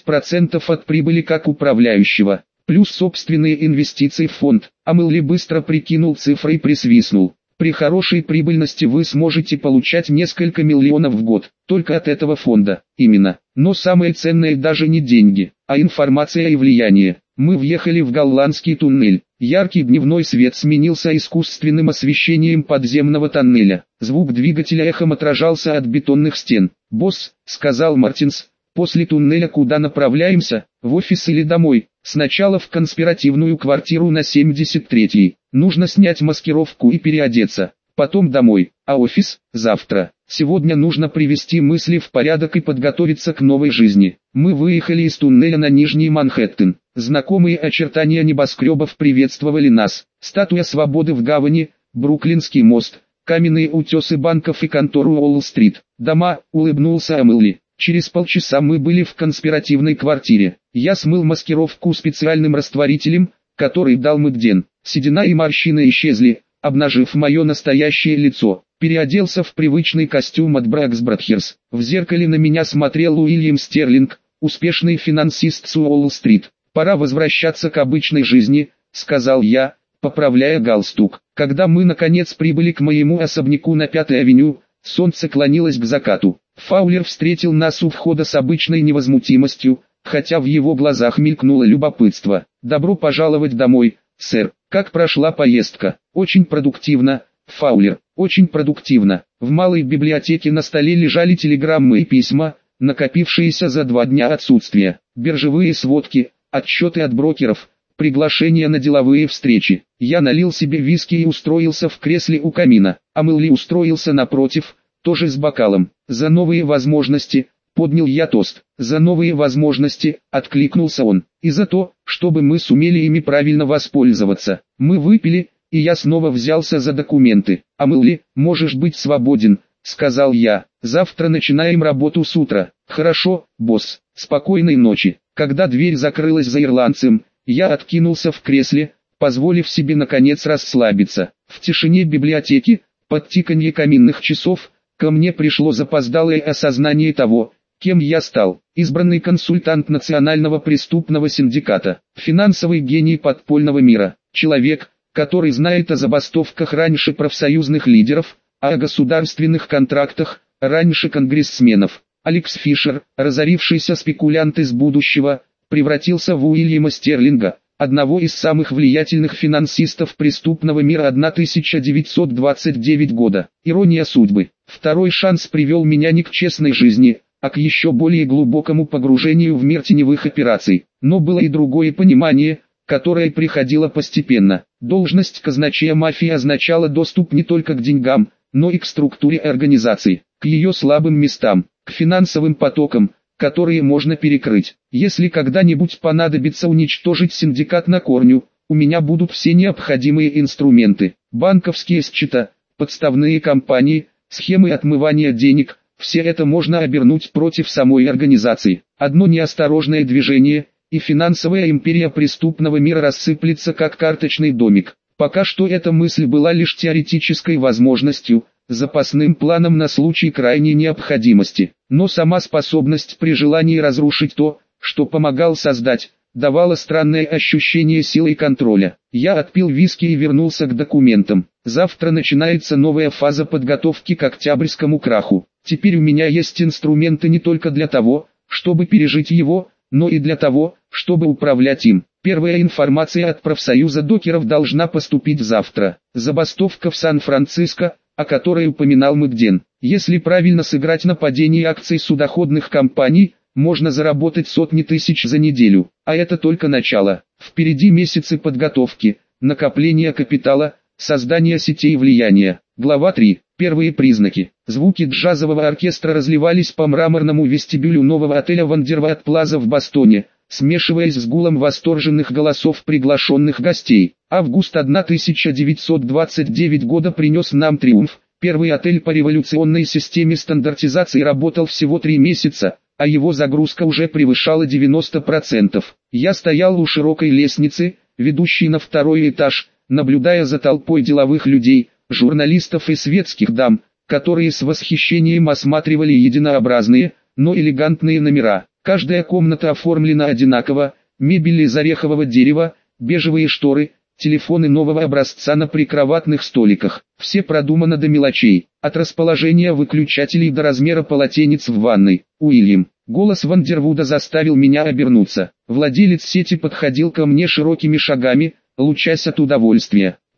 10% от прибыли как управляющего. Плюс собственные инвестиции в фонд. А Мэлли быстро прикинул цифры и присвистнул. При хорошей прибыльности вы сможете получать несколько миллионов в год. Только от этого фонда. Именно. Но самое ценное даже не деньги, а информация и влияние. Мы въехали в голландский туннель. Яркий дневной свет сменился искусственным освещением подземного тоннеля. Звук двигателя эхом отражался от бетонных стен. «Босс», — сказал Мартинс, После туннеля куда направляемся, в офис или домой? Сначала в конспиративную квартиру на 73-й. Нужно снять маскировку и переодеться. Потом домой. А офис? Завтра. Сегодня нужно привести мысли в порядок и подготовиться к новой жизни. Мы выехали из туннеля на Нижний Манхэттен. Знакомые очертания небоскребов приветствовали нас. Статуя Свободы в гавани, Бруклинский мост, каменные утесы банков и контору Уолл-стрит. Дома, улыбнулся Амелли. Через полчаса мы были в конспиративной квартире. Я смыл маскировку специальным растворителем, который дал Мэгден. Седина и морщины исчезли, обнажив мое настоящее лицо. Переоделся в привычный костюм от Бракс Братхерс. В зеркале на меня смотрел Уильям Стерлинг, успешный финансист с Уолл-стрит. «Пора возвращаться к обычной жизни», — сказал я, поправляя галстук. Когда мы наконец прибыли к моему особняку на 5-й авеню, солнце клонилось к закату. Фаулер встретил нас у входа с обычной невозмутимостью, хотя в его глазах мелькнуло любопытство. «Добро пожаловать домой, сэр. Как прошла поездка?» «Очень продуктивно, Фаулер, очень продуктивно». В малой библиотеке на столе лежали телеграммы и письма, накопившиеся за 2 дня отсутствия. Биржевые сводки, отчеты от брокеров, приглашения на деловые встречи. Я налил себе виски и устроился в кресле у камина. Амелли устроился напротив, тоже с бокалом. «За новые возможности», — поднял я тост. «За новые возможности», — откликнулся он. «И за то, чтобы мы сумели ими правильно воспользоваться». Мы выпили, и я снова взялся за документы. «Амелли, можешь быть свободен», — сказал я. «Завтра начинаем работу с утра». «Хорошо, босс. Спокойной ночи». Когда дверь закрылась за ирландцем, я откинулся в кресле, позволив себе наконец расслабиться. В тишине библиотеки, под тиканье каминных часов, ко мне пришло запоздалое осознание того, кем я стал. Избранный консультант Национального преступного синдиката, финансовый гений подпольного мира, человек, который знает о забастовках раньше профсоюзных лидеров, а о государственных контрактах раньше конгрессменов. Алекс Фишер, разорившийся спекулянт из будущего, превратился в Уильяма Стерлинга, одного из самых влиятельных финансистов преступного мира 1929 года. Ирония судьбы. Второй шанс привел меня не к честной жизни, а к еще более глубокому погружению в мир теневых операций. Но было и другое понимание, которое приходило постепенно. Должность казначея мафии означала доступ не только к деньгам, но и к структуре организации, к ее слабым местам, к финансовым потокам, которые можно перекрыть. Если когда-нибудь понадобится уничтожить синдикат на корню, у меня будут все необходимые инструменты. Банковские счета, подставные компании, схемы отмывания денег, все это можно обернуть против самой организации. Одно неосторожное движение, и финансовая империя преступного мира рассыплется как карточный домик. Пока что эта мысль была лишь теоретической возможностью, запасным планом на случай крайней необходимости. Но сама способность при желании разрушить то, что помогал создать, давала странное ощущение силы и контроля. Я отпил виски и вернулся к документам. Завтра начинается новая фаза подготовки к октябрьскому краху. Теперь у меня есть инструменты не только для того, чтобы пережить его, но и для того, чтобы управлять им. Первая информация от профсоюза докеров должна поступить завтра. Забастовка в Сан-Франциско, о которой упоминал Мэгден. Если правильно сыграть на падении акций судоходных компаний, можно заработать сотни тысяч за неделю. А это только начало. Впереди месяцы подготовки, накопления капитала, создания сетей влияния. Глава 3. Первые признаки. Звуки джазового оркестра разливались по мраморному вестибюлю нового отеля Вандерват Плаза в Бостоне, смешиваясь с гулом восторженных голосов приглашенных гостей. Август 1929 года принес нам триумф. Первый отель по революционной системе стандартизации работал всего 3 месяца, а его загрузка уже превышала 90%. Я стоял у широкой лестницы, ведущей на 2-й этаж, наблюдая за толпой деловых людей, журналистов и светских дам, которые с восхищением осматривали единообразные, но элегантные номера. Каждая комната оформлена одинаково, мебель из орехового дерева, бежевые шторы, телефоны нового образца на прикроватных столиках. Все продумано до мелочей, от расположения выключателей до размера полотенец в ванной. Уильям. Голос Вандервуда заставил меня обернуться. Владелец сети подходил ко мне широкими шагами, лучась от удовольствия.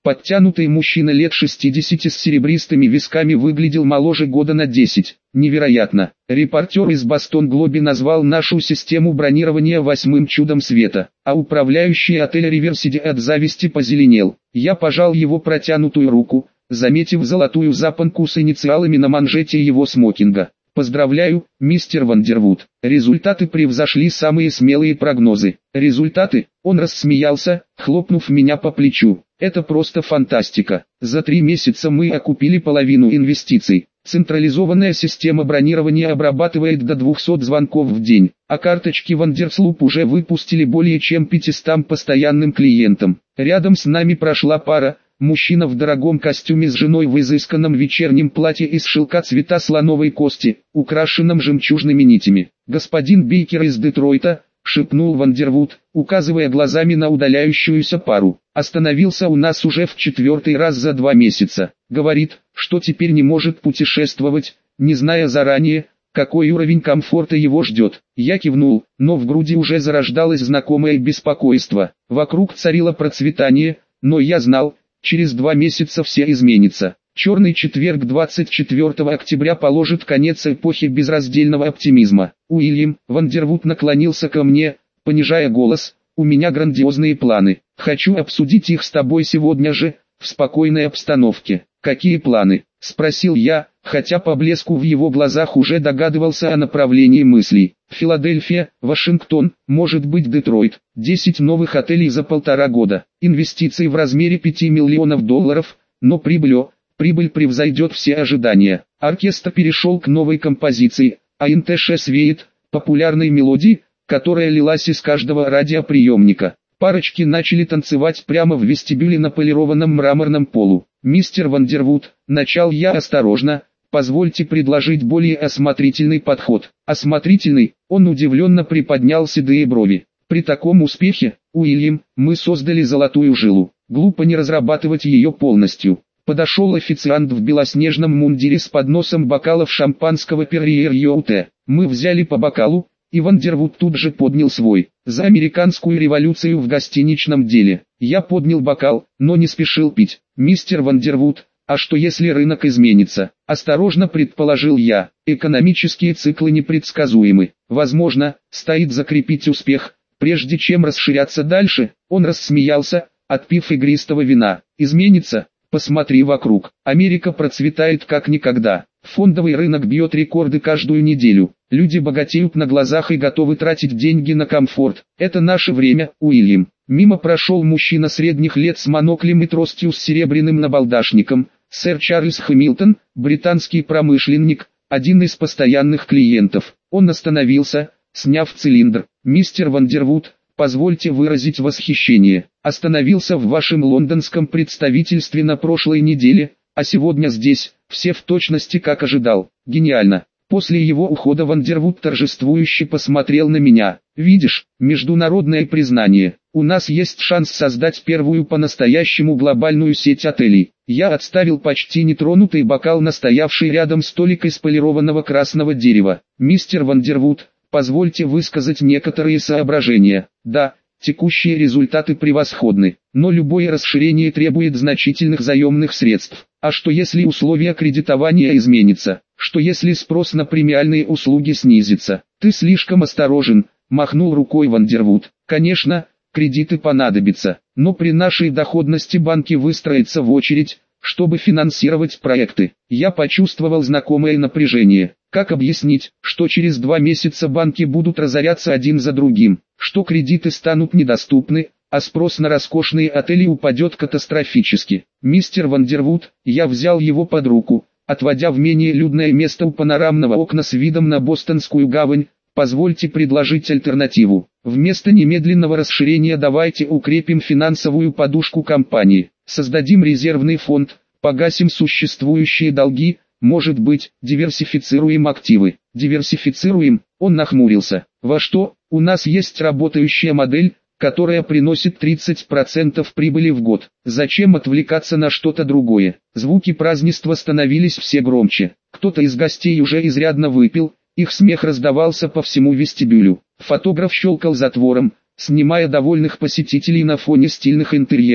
Подтянутый мужчина лет 60 с серебристыми висками выглядел моложе года на 10. Невероятно. Репортер из Бостон Глоби назвал нашу систему бронирования восьмым чудом света, а управляющий отеля Риверсиди от зависти позеленел. Я пожал его протянутую руку, заметив золотую запонку с инициалами на манжете его смокинга. Поздравляю, мистер Вандервуд. Результаты превзошли самые смелые прогнозы. Результаты? Он рассмеялся, хлопнув меня по плечу. Это просто фантастика. За 3 месяца мы окупили половину инвестиций. Централизованная система бронирования обрабатывает до 200 звонков в день, а карточки Вандерслуп уже выпустили более чем 500 постоянным клиентам. Рядом с нами прошла пара. Мужчина в дорогом костюме с женой в изысканном вечернем платье из шелка цвета слоновой кости, украшенном жемчужными нитями. «Господин Бейкер из Детройта», — шепнул Вандервуд, указывая глазами на удаляющуюся пару. «Остановился у нас уже в 4-й раз за 2 месяца. Говорит, что теперь не может путешествовать, не зная заранее, какой уровень комфорта его ждет». Я кивнул, но в груди уже зарождалось знакомое беспокойство. Вокруг царило процветание, но я знал, через 2 месяца все изменится. Черный четверг 24 октября положит конец эпохе безраздельного оптимизма. Уильям Вандервуд наклонился ко мне, понижая голос. «У меня грандиозные планы. Хочу обсудить их с тобой сегодня же, в спокойной обстановке». «Какие планы?» – спросил я, хотя по блеску в его глазах уже догадывался о направлении мыслей. «Филадельфия, Вашингтон, может быть Детройт, 10 новых отелей за 1,5 года, инвестиции в размере $5 миллионов, но прибыль превзойдет все ожидания». Оркестр перешел к новой композиции, а НТШ веет, популярной мелодии, которая лилась из каждого радиоприемника. Парочки начали танцевать прямо в вестибюле на полированном мраморном полу. «Мистер Вандервуд», — начал я осторожно, — «позвольте предложить более осмотрительный подход». «Осмотрительный?» — он удивленно приподнял седые брови. «При таком успехе, Уильям, мы создали золотую жилу. Глупо не разрабатывать ее полностью». Подошел официант в белоснежном мундире с подносом бокалов шампанского Перриер Йоуте. Мы взяли по бокалу, и Вандервуд тут же поднял свой. «За американскую революцию в гостиничном деле». Я поднял бокал, но не спешил пить. «Мистер Вандервуд, а что если рынок изменится?» – осторожно предположил я. «Экономические циклы непредсказуемы. Возможно, стоит закрепить успех, прежде чем расширяться дальше». Он рассмеялся, отпив игристого вина. «Изменится? Посмотри вокруг. Америка процветает как никогда. Фондовый рынок бьет рекорды каждую неделю. Люди богатеют на глазах и готовы тратить деньги на комфорт. Это наше время, Уильям». Мимо прошел мужчина средних лет с моноклем и тростью с серебряным набалдашником. Сэр Чарльз Хэмилтон, британский промышленник, один из постоянных клиентов. Он остановился, сняв цилиндр. «Мистер Вандервуд, позвольте выразить восхищение. Остановился в вашем лондонском представительстве на прошлой неделе, а сегодня здесь, все в точности как ожидал. Гениально». После его ухода Вандервуд торжествующе посмотрел на меня. «Видишь, международное признание. У нас есть шанс создать первую по-настоящему глобальную сеть отелей». Я отставил почти нетронутый бокал на стоявший рядом столик из полированного красного дерева. «Мистер Вандервуд, позвольте высказать некоторые соображения. Да, текущие результаты превосходны, но любое расширение требует значительных заемных средств. А что если условия кредитования изменятся? Что если спрос на премиальные услуги снизится?» «Ты слишком осторожен», — махнул рукой Вандервуд. «Конечно, кредиты понадобятся, но при нашей доходности банки выстроятся в очередь, чтобы финансировать проекты». Я почувствовал знакомое напряжение. Как объяснить, что через 2 месяца банки будут разоряться один за другим, что кредиты станут недоступны, а спрос на роскошные отели упадет катастрофически? «Мистер Вандервуд», я взял его под руку, отводя в менее людное место у панорамного окна с видом на Бостонскую гавань, «позвольте предложить альтернативу. Вместо немедленного расширения давайте укрепим финансовую подушку компании, создадим резервный фонд, погасим существующие долги, может быть, диверсифицируем активы». «Диверсифицируем?» Он нахмурился. «Во что? У нас есть работающая модель, которая приносит 30% прибыли в год. Зачем отвлекаться на что-то другое?» Звуки празднества становились все громче. Кто-то из гостей уже изрядно выпил, их смех раздавался по всему вестибюлю. Фотограф щелкал затвором, снимая довольных посетителей на фоне стильных интерьеров.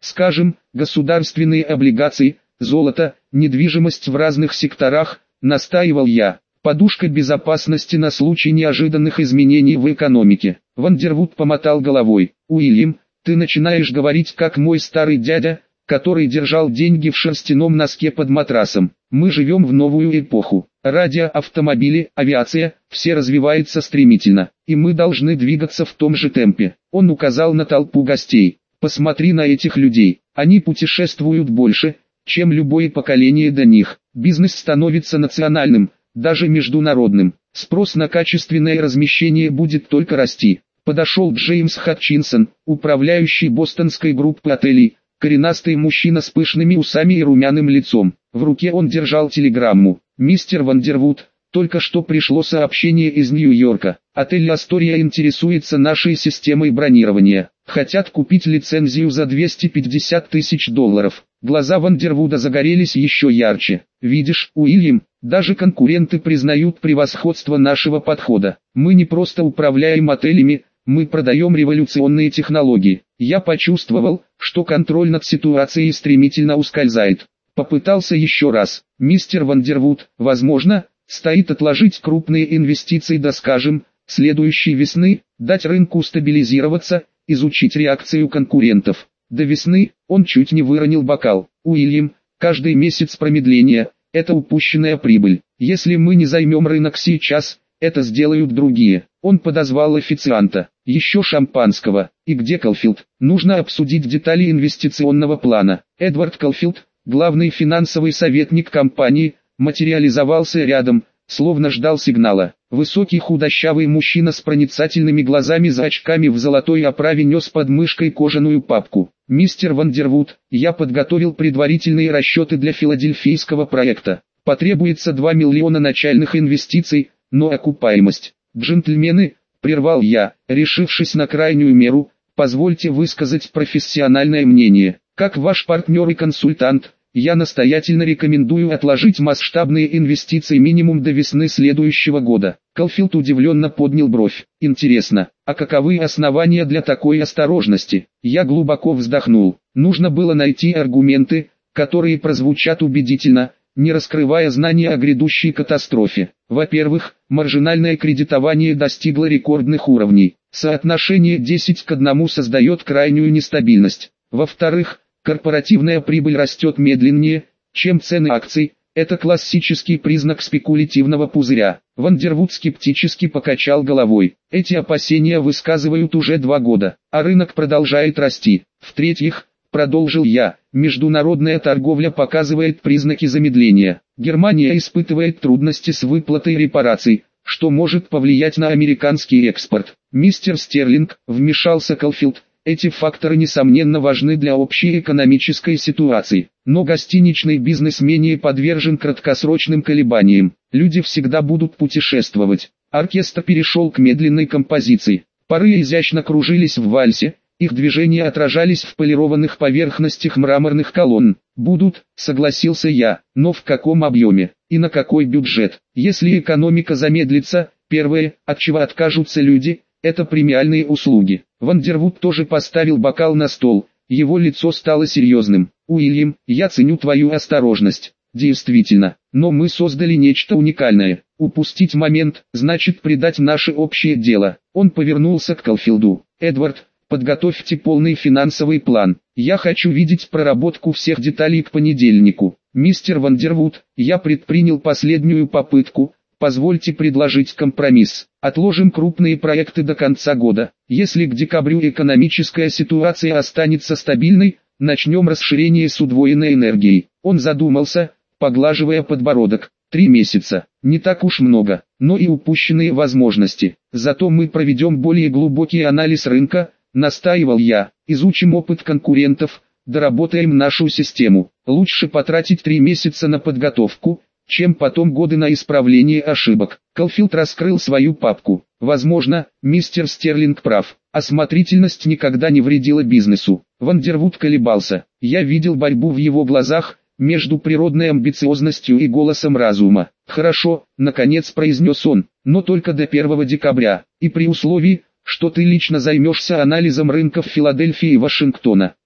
Скажем, государственные облигации, золото, недвижимость в разных секторах, настаивал я. Подушка безопасности на случай неожиданных изменений в экономике. Вандервуд помотал головой. Уильям, ты начинаешь говорить как мой старый дядя, который держал деньги в шерстяном носке под матрасом. Мы живем в новую эпоху. Радио, автомобили, авиация, все развивается стремительно, и мы должны двигаться в том же темпе. Он указал на толпу гостей. Посмотри на этих людей, они путешествуют больше, чем любое поколение до них. Бизнес становится национальным, даже международным. Спрос на качественное размещение будет только расти. Подошел Джеймс Хатчинсон, управляющий бостонской группы отелей, коренастый мужчина с пышными усами и румяным лицом. В руке он держал телеграмму. «Мистер Вандервуд, только что пришло сообщение из Нью-Йорка. Отель Астория интересуется нашей системой бронирования. Хотят купить лицензию за $250 тысяч. Глаза Вандервуда загорелись еще ярче. «Видишь, Уильям, даже конкуренты признают превосходство нашего подхода. Мы не просто управляем отелями, мы продаем революционные технологии». Я почувствовал, что контроль над ситуацией стремительно ускользает. Попытался еще раз. «Мистер Вандервуд, возможно, стоит отложить крупные инвестиции до, скажем, следующей весны, дать рынку стабилизироваться, изучить реакцию конкурентов». До весны он чуть не выронил бокал. «Уильям, каждый месяц промедления – это упущенная прибыль. Если мы не займем рынок сейчас, это сделают другие». Он подозвал официанта. «Еще шампанского. И где Колфилд? Нужно обсудить детали инвестиционного плана». Эдвард Колфилд, главный финансовый советник компании, материализовался рядом, словно ждал сигнала. Высокий худощавый мужчина с проницательными глазами за очками в золотой оправе нес под мышкой кожаную папку. «Мистер Вандервуд, я подготовил предварительные расчеты для филадельфийского проекта. Потребуется 2 миллиона начальных инвестиций, но окупаемость». «Джентльмены», прервал я, решившись на крайнюю меру, «позвольте высказать профессиональное мнение. Как ваш партнер и консультант, я настоятельно рекомендую отложить масштабные инвестиции минимум до весны следующего года». Колфилд удивленно поднял бровь. «Интересно, а каковы основания для такой осторожности?» Я глубоко вздохнул. Нужно было найти аргументы, которые прозвучат убедительно, не раскрывая знания о грядущей катастрофе. Во-первых, маржинальное кредитование достигло рекордных уровней. Соотношение 10:1 создает крайнюю нестабильность. Во-вторых, корпоративная прибыль растет медленнее, чем цены акций. Это классический признак спекулятивного пузыря. Вандервуд скептически покачал головой. Эти опасения высказывают уже 2 года, а рынок продолжает расти. В-третьих, продолжил я, международная торговля показывает признаки замедления. Германия испытывает трудности с выплатой репараций, что может повлиять на американский экспорт. «Мистер Стерлинг», вмешался Колфилд, «эти факторы несомненно важны для общей экономической ситуации, но гостиничный бизнес менее подвержен краткосрочным колебаниям. Люди всегда будут путешествовать». Оркестр перешел к медленной композиции. Пары изящно кружились в вальсе. Их движения отражались в полированных поверхностях мраморных колонн. «Будут», согласился я, «но в каком объеме и на какой бюджет? Если экономика замедлится, первое, от чего откажутся люди, это премиальные услуги». Вандервуд тоже поставил бокал на стол, его лицо стало серьезным. «Уильям, я ценю твою осторожность. Действительно, но мы создали нечто уникальное. Упустить момент, значит предать наше общее дело». Он повернулся к Колфилду. «Эдвард, подготовьте полный финансовый план. Я хочу видеть проработку всех деталей к понедельнику. Мистер Вандервуд, я предпринял последнюю попытку. Позвольте предложить компромисс. Отложим крупные проекты до конца года. Если к декабрю экономическая ситуация останется стабильной, начнем расширение с удвоенной энергией». Он задумался, поглаживая подбородок. 3 месяца. Не так уж много, но и упущенные возможности. Зато мы проведем более глубокий анализ рынка, настаивал я. Изучим опыт конкурентов, доработаем нашу систему. Лучше потратить 3 месяца на подготовку, чем потом годы на исправление ошибок. Колфилд раскрыл свою папку. «Возможно, мистер Стерлинг прав. Осмотрительность никогда не вредила бизнесу». Вандервуд колебался. Я видел борьбу в его глазах, между природной амбициозностью и голосом разума. «Хорошо», наконец произнес он, «но только до 1 декабря, и при условии, что ты лично займешься анализом рынков Филадельфии и Вашингтона».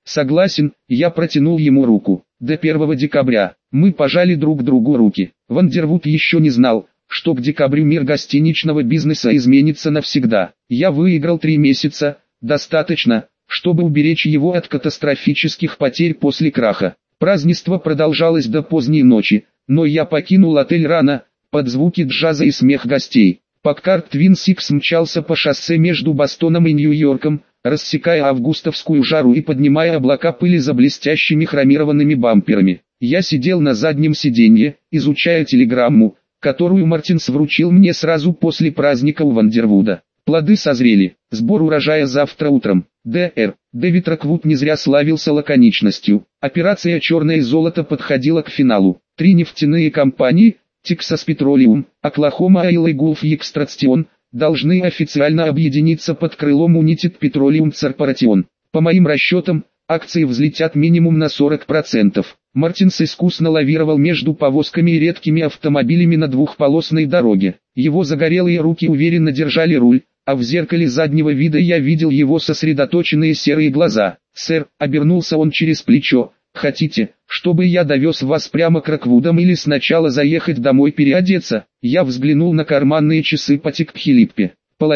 Согласен, я протянул ему руку. До 1 декабря. Мы пожали друг другу руки. Вандервуд еще не знал, что к декабрю мир гостиничного бизнеса изменится навсегда. Я выиграл 3 месяца, достаточно, чтобы уберечь его от катастрофических потерь после краха. Празднество продолжалось до поздней ночи, но я покинул отель рано, под звуки джаза и смех гостей. Паккард Twin Six мчался по шоссе между Бостоном и Нью-Йорком, рассекая августовскую жару и поднимая облака пыли за блестящими хромированными бамперами. Я сидел на заднем сиденье, изучая телеграмму, которую Мартинс вручил мне сразу после праздника у Вандервуда. Плоды созрели. Сбор урожая завтра утром. Д.Р. Дэвид Роквуд не зря славился лаконичностью. Операция «Черное золото» подходила к финалу. 3 нефтяные компании, Texas Petroleum, Oklahoma Oil и Gulf Extraction, должны официально объединиться под крылом United Petroleum Corporation. По моим расчетам, акции взлетят минимум на 40%. Мартинс искусно лавировал между повозками и редкими автомобилями на двухполосной дороге. Его загорелые руки уверенно держали руль, а в зеркале заднего вида я видел его сосредоточенные серые глаза. «Сэр», — обернулся он через плечо, — «хотите, чтобы я довез вас прямо к Роквудам или сначала заехать домой переодеться?» Я взглянул на карманные часы по Тикпхилиппе.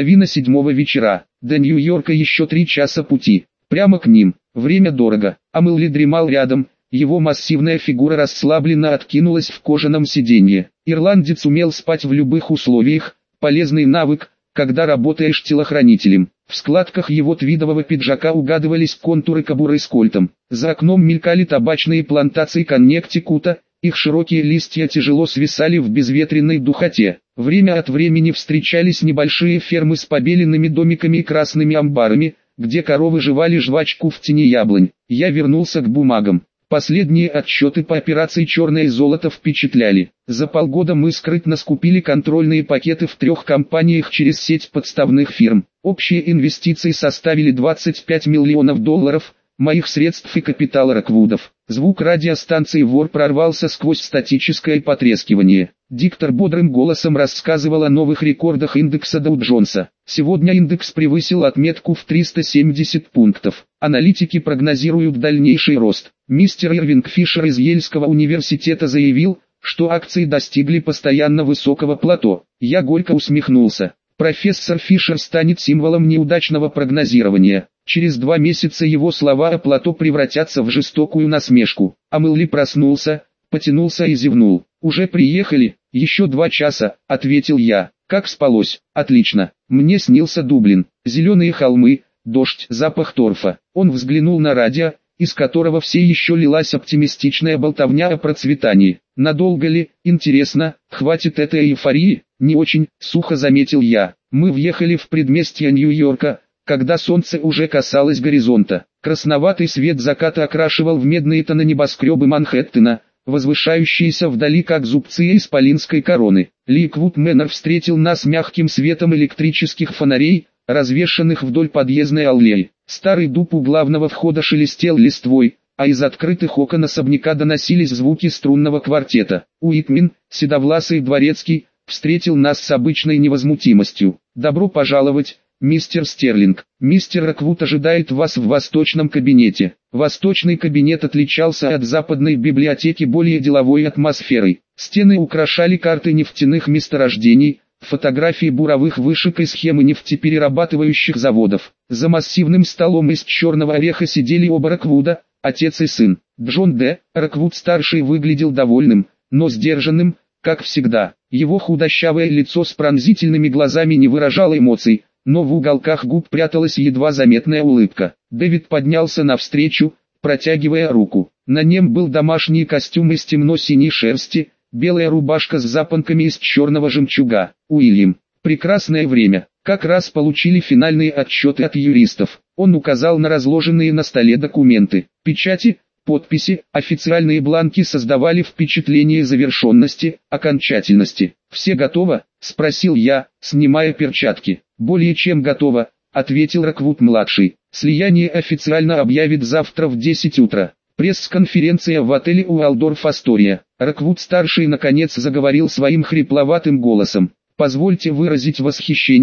6:30 вечера. До Нью-Йорка еще 3 часа пути. Прямо к ним. Время дорого. А Мэлли дремал рядом. Его массивная фигура расслабленно откинулась в кожаном сиденье. Ирландец умел спать в любых условиях, полезный навык, когда работаешь телохранителем. В складках его твидового пиджака угадывались контуры кобуры с кольтом. За окном мелькали табачные плантации Коннектикута, их широкие листья тяжело свисали в безветренной духоте. Время от времени встречались небольшие фермы с побеленными домиками и красными амбарами, где коровы жевали жвачку в тени яблонь. Я вернулся к бумагам. Последние отчеты по операции «Черное золото» впечатляли. За полгода мы скрытно скупили контрольные пакеты в 3 компаниях через сеть подставных фирм. Общие инвестиции составили $25 миллионов, моих средств и капитала Роквудов. Звук радиостанции «Вор» прорвался сквозь статическое потрескивание. Диктор бодрым голосом рассказывал о новых рекордах индекса Доу-Джонса. Сегодня индекс превысил отметку в 370 пунктов. Аналитики прогнозируют дальнейший рост. Мистер Ирвинг Фишер из Йельского университета заявил, что акции достигли постоянно высокого плато. Я горько усмехнулся. Профессор Фишер станет символом неудачного прогнозирования. Через 2 месяца его слова о плато превратятся в жестокую насмешку. А Мэлли проснулся, потянулся и зевнул. «Уже приехали? Еще 2 часа», — ответил я. «Как спалось?» «Отлично. Мне снился Дублин. Зеленые холмы, дождь, запах торфа». Он взглянул на радио, из которого все еще лилась оптимистичная болтовня о процветании. «Надолго ли? Интересно, хватит этой эйфории?» «Не очень», — сухо заметил я. Мы въехали в предместье Нью-Йорка, когда солнце уже касалось горизонта. Красноватый свет заката окрашивал в медные тона небоскребы Манхэттена, возвышающиеся вдали как зубцы исполинской короны. Ликвуд Мэннер встретил нас мягким светом электрических фонарей, развешанных вдоль подъездной аллеи. Старый дуб у главного входа шелестел листвой, а из открытых окон особняка доносились звуки струнного квартета. Уитмен, седовласый дворецкий, встретил нас с обычной невозмутимостью. «Добро пожаловать, мистер Стерлинг. Мистер Роквуд ожидает вас в восточном кабинете». Восточный кабинет отличался от западной библиотеки более деловой атмосферой. Стены украшали карты нефтяных месторождений, фотографии буровых вышек и схемы нефтеперерабатывающих заводов. За массивным столом из черного ореха сидели оба Роквуда, отец и сын. Джон Д. Роквуд-старший выглядел довольным, но сдержанным, как всегда. Его худощавое лицо с пронзительными глазами не выражало эмоций, но в уголках губ пряталась едва заметная улыбка. Дэвид поднялся навстречу, протягивая руку. На нем был домашний костюм из темно-синей шерсти, белая рубашка с запонками из черного жемчуга. «Уильям, прекрасное время. Как раз получили финальные отчеты от юристов». Он указал на разложенные на столе документы. Печати, подписи, официальные бланки создавали впечатление завершенности, окончательности. «Все готово?» — спросил я, снимая перчатки. «Более чем готово», — ответил Роквуд-младший. «Слияние официально объявит завтра в 10 утра. Пресс-конференция в отеле Уалдорф Астория». Роквуд-старший наконец заговорил своим хрипловатым голосом. «Позвольте выразить восхищение,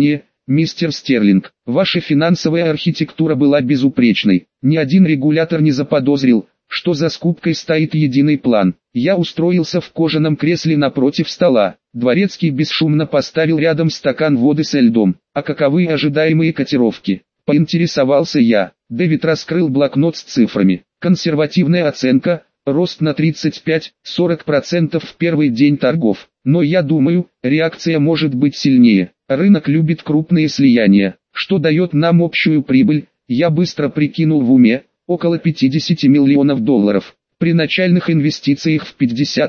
мистер Стерлинг. Ваша финансовая архитектура была безупречной. Ни один регулятор не заподозрил, что за скупкой стоит единый план. Я устроился в кожаном кресле напротив стола. Дворецкий бесшумно поставил рядом стакан воды со льдом. А каковы ожидаемые котировки? Поинтересовался я. Дэвид раскрыл блокнот с цифрами. Консервативная оценка – рост на 35–40% в первый день торгов. Но я думаю, реакция может быть сильнее. Рынок любит крупные слияния, что дает нам общую прибыль. Я быстро прикинул в уме, около 50 миллионов долларов. При начальных инвестициях в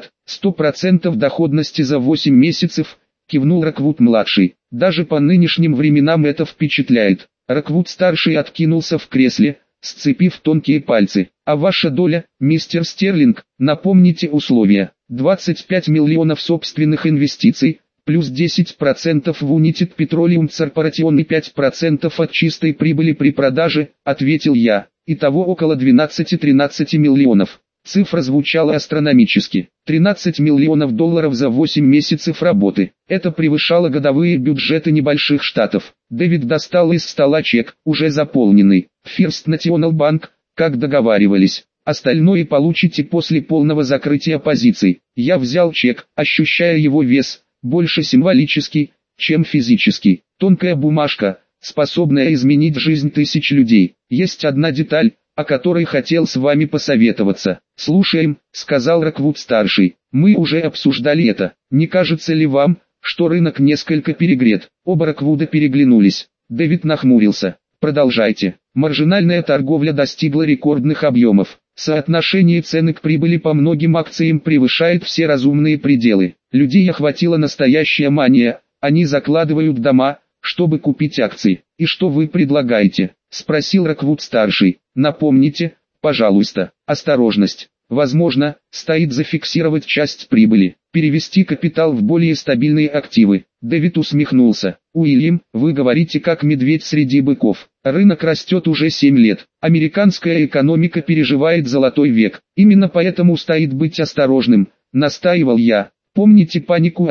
50–100% доходности за 8 месяцев, кивнул Роквуд-младший. Даже по нынешним временам это впечатляет. Роквуд-старший откинулся в кресле, сцепив тонкие пальцы. А ваша доля, мистер Стерлинг, напомните условия. 25 миллионов собственных инвестиций, плюс 10% в United Petroleum Corporation и 5% от чистой прибыли при продаже, ответил я. Итого около 12–13 миллионов. Цифра звучала астрономически. 13 миллионов долларов за 8 месяцев работы. Это превышало годовые бюджеты небольших штатов. Дэвид достал из стола чек, уже заполненный. First National Bank, как договаривались. Остальное получите после полного закрытия позиций. Я взял чек, ощущая его вес, больше символический, чем физический. Тонкая бумажка, способная изменить жизнь тысяч людей. Есть одна деталь, о которой хотел с вами посоветоваться. «Слушаем», — сказал Роквуд-старший. «Мы уже обсуждали это. Не кажется ли вам, что рынок несколько перегрет?» Оба Роквуда переглянулись. Дэвид нахмурился. «Продолжайте». Маржинальная торговля достигла рекордных объемов. Соотношение цены к прибыли по многим акциям превышает все разумные пределы. Людей охватила настоящая мания. Они закладывают дома, чтобы купить акции. «И что вы предлагаете?» — спросил Роквуд-старший. «Напомните, пожалуйста». «Осторожность. Возможно, стоит зафиксировать часть прибыли, перевести капитал в более стабильные активы». Дэвид усмехнулся. «Уильям, вы говорите как медведь среди быков. Рынок растет уже 7 лет. Американская экономика переживает золотой век. Именно поэтому стоит быть осторожным», — настаивал я. Помните панику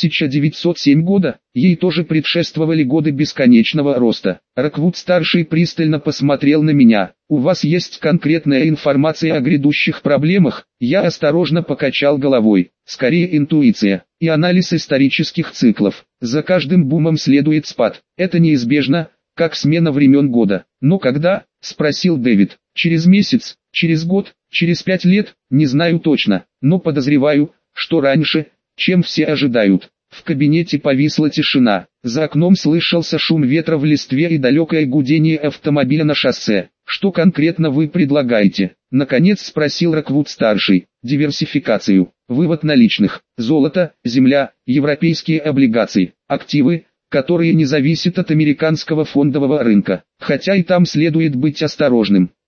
1907 года? Ей тоже предшествовали годы бесконечного роста. Роквуд-старший пристально посмотрел на меня. «У вас есть конкретная информация о грядущих проблемах?» Я осторожно покачал головой. «Скорее интуиция и анализ исторических циклов. За каждым бумом следует спад. Это неизбежно, как смена времен года». «Но когда?» — спросил Дэвид. «Через месяц, через год, через 5 лет, не знаю точно, но подозреваю, что раньше, чем все ожидают». В кабинете повисла тишина. За окном слышался шум ветра в листве и далекое гудение автомобиля на шоссе. «Что конкретно вы предлагаете?» — наконец спросил Роквуд-старший. «Диверсификацию, вывод наличных, золото, земля, европейские облигации, активы, которые не зависят от американского фондового рынка. Хотя и там следует быть осторожным.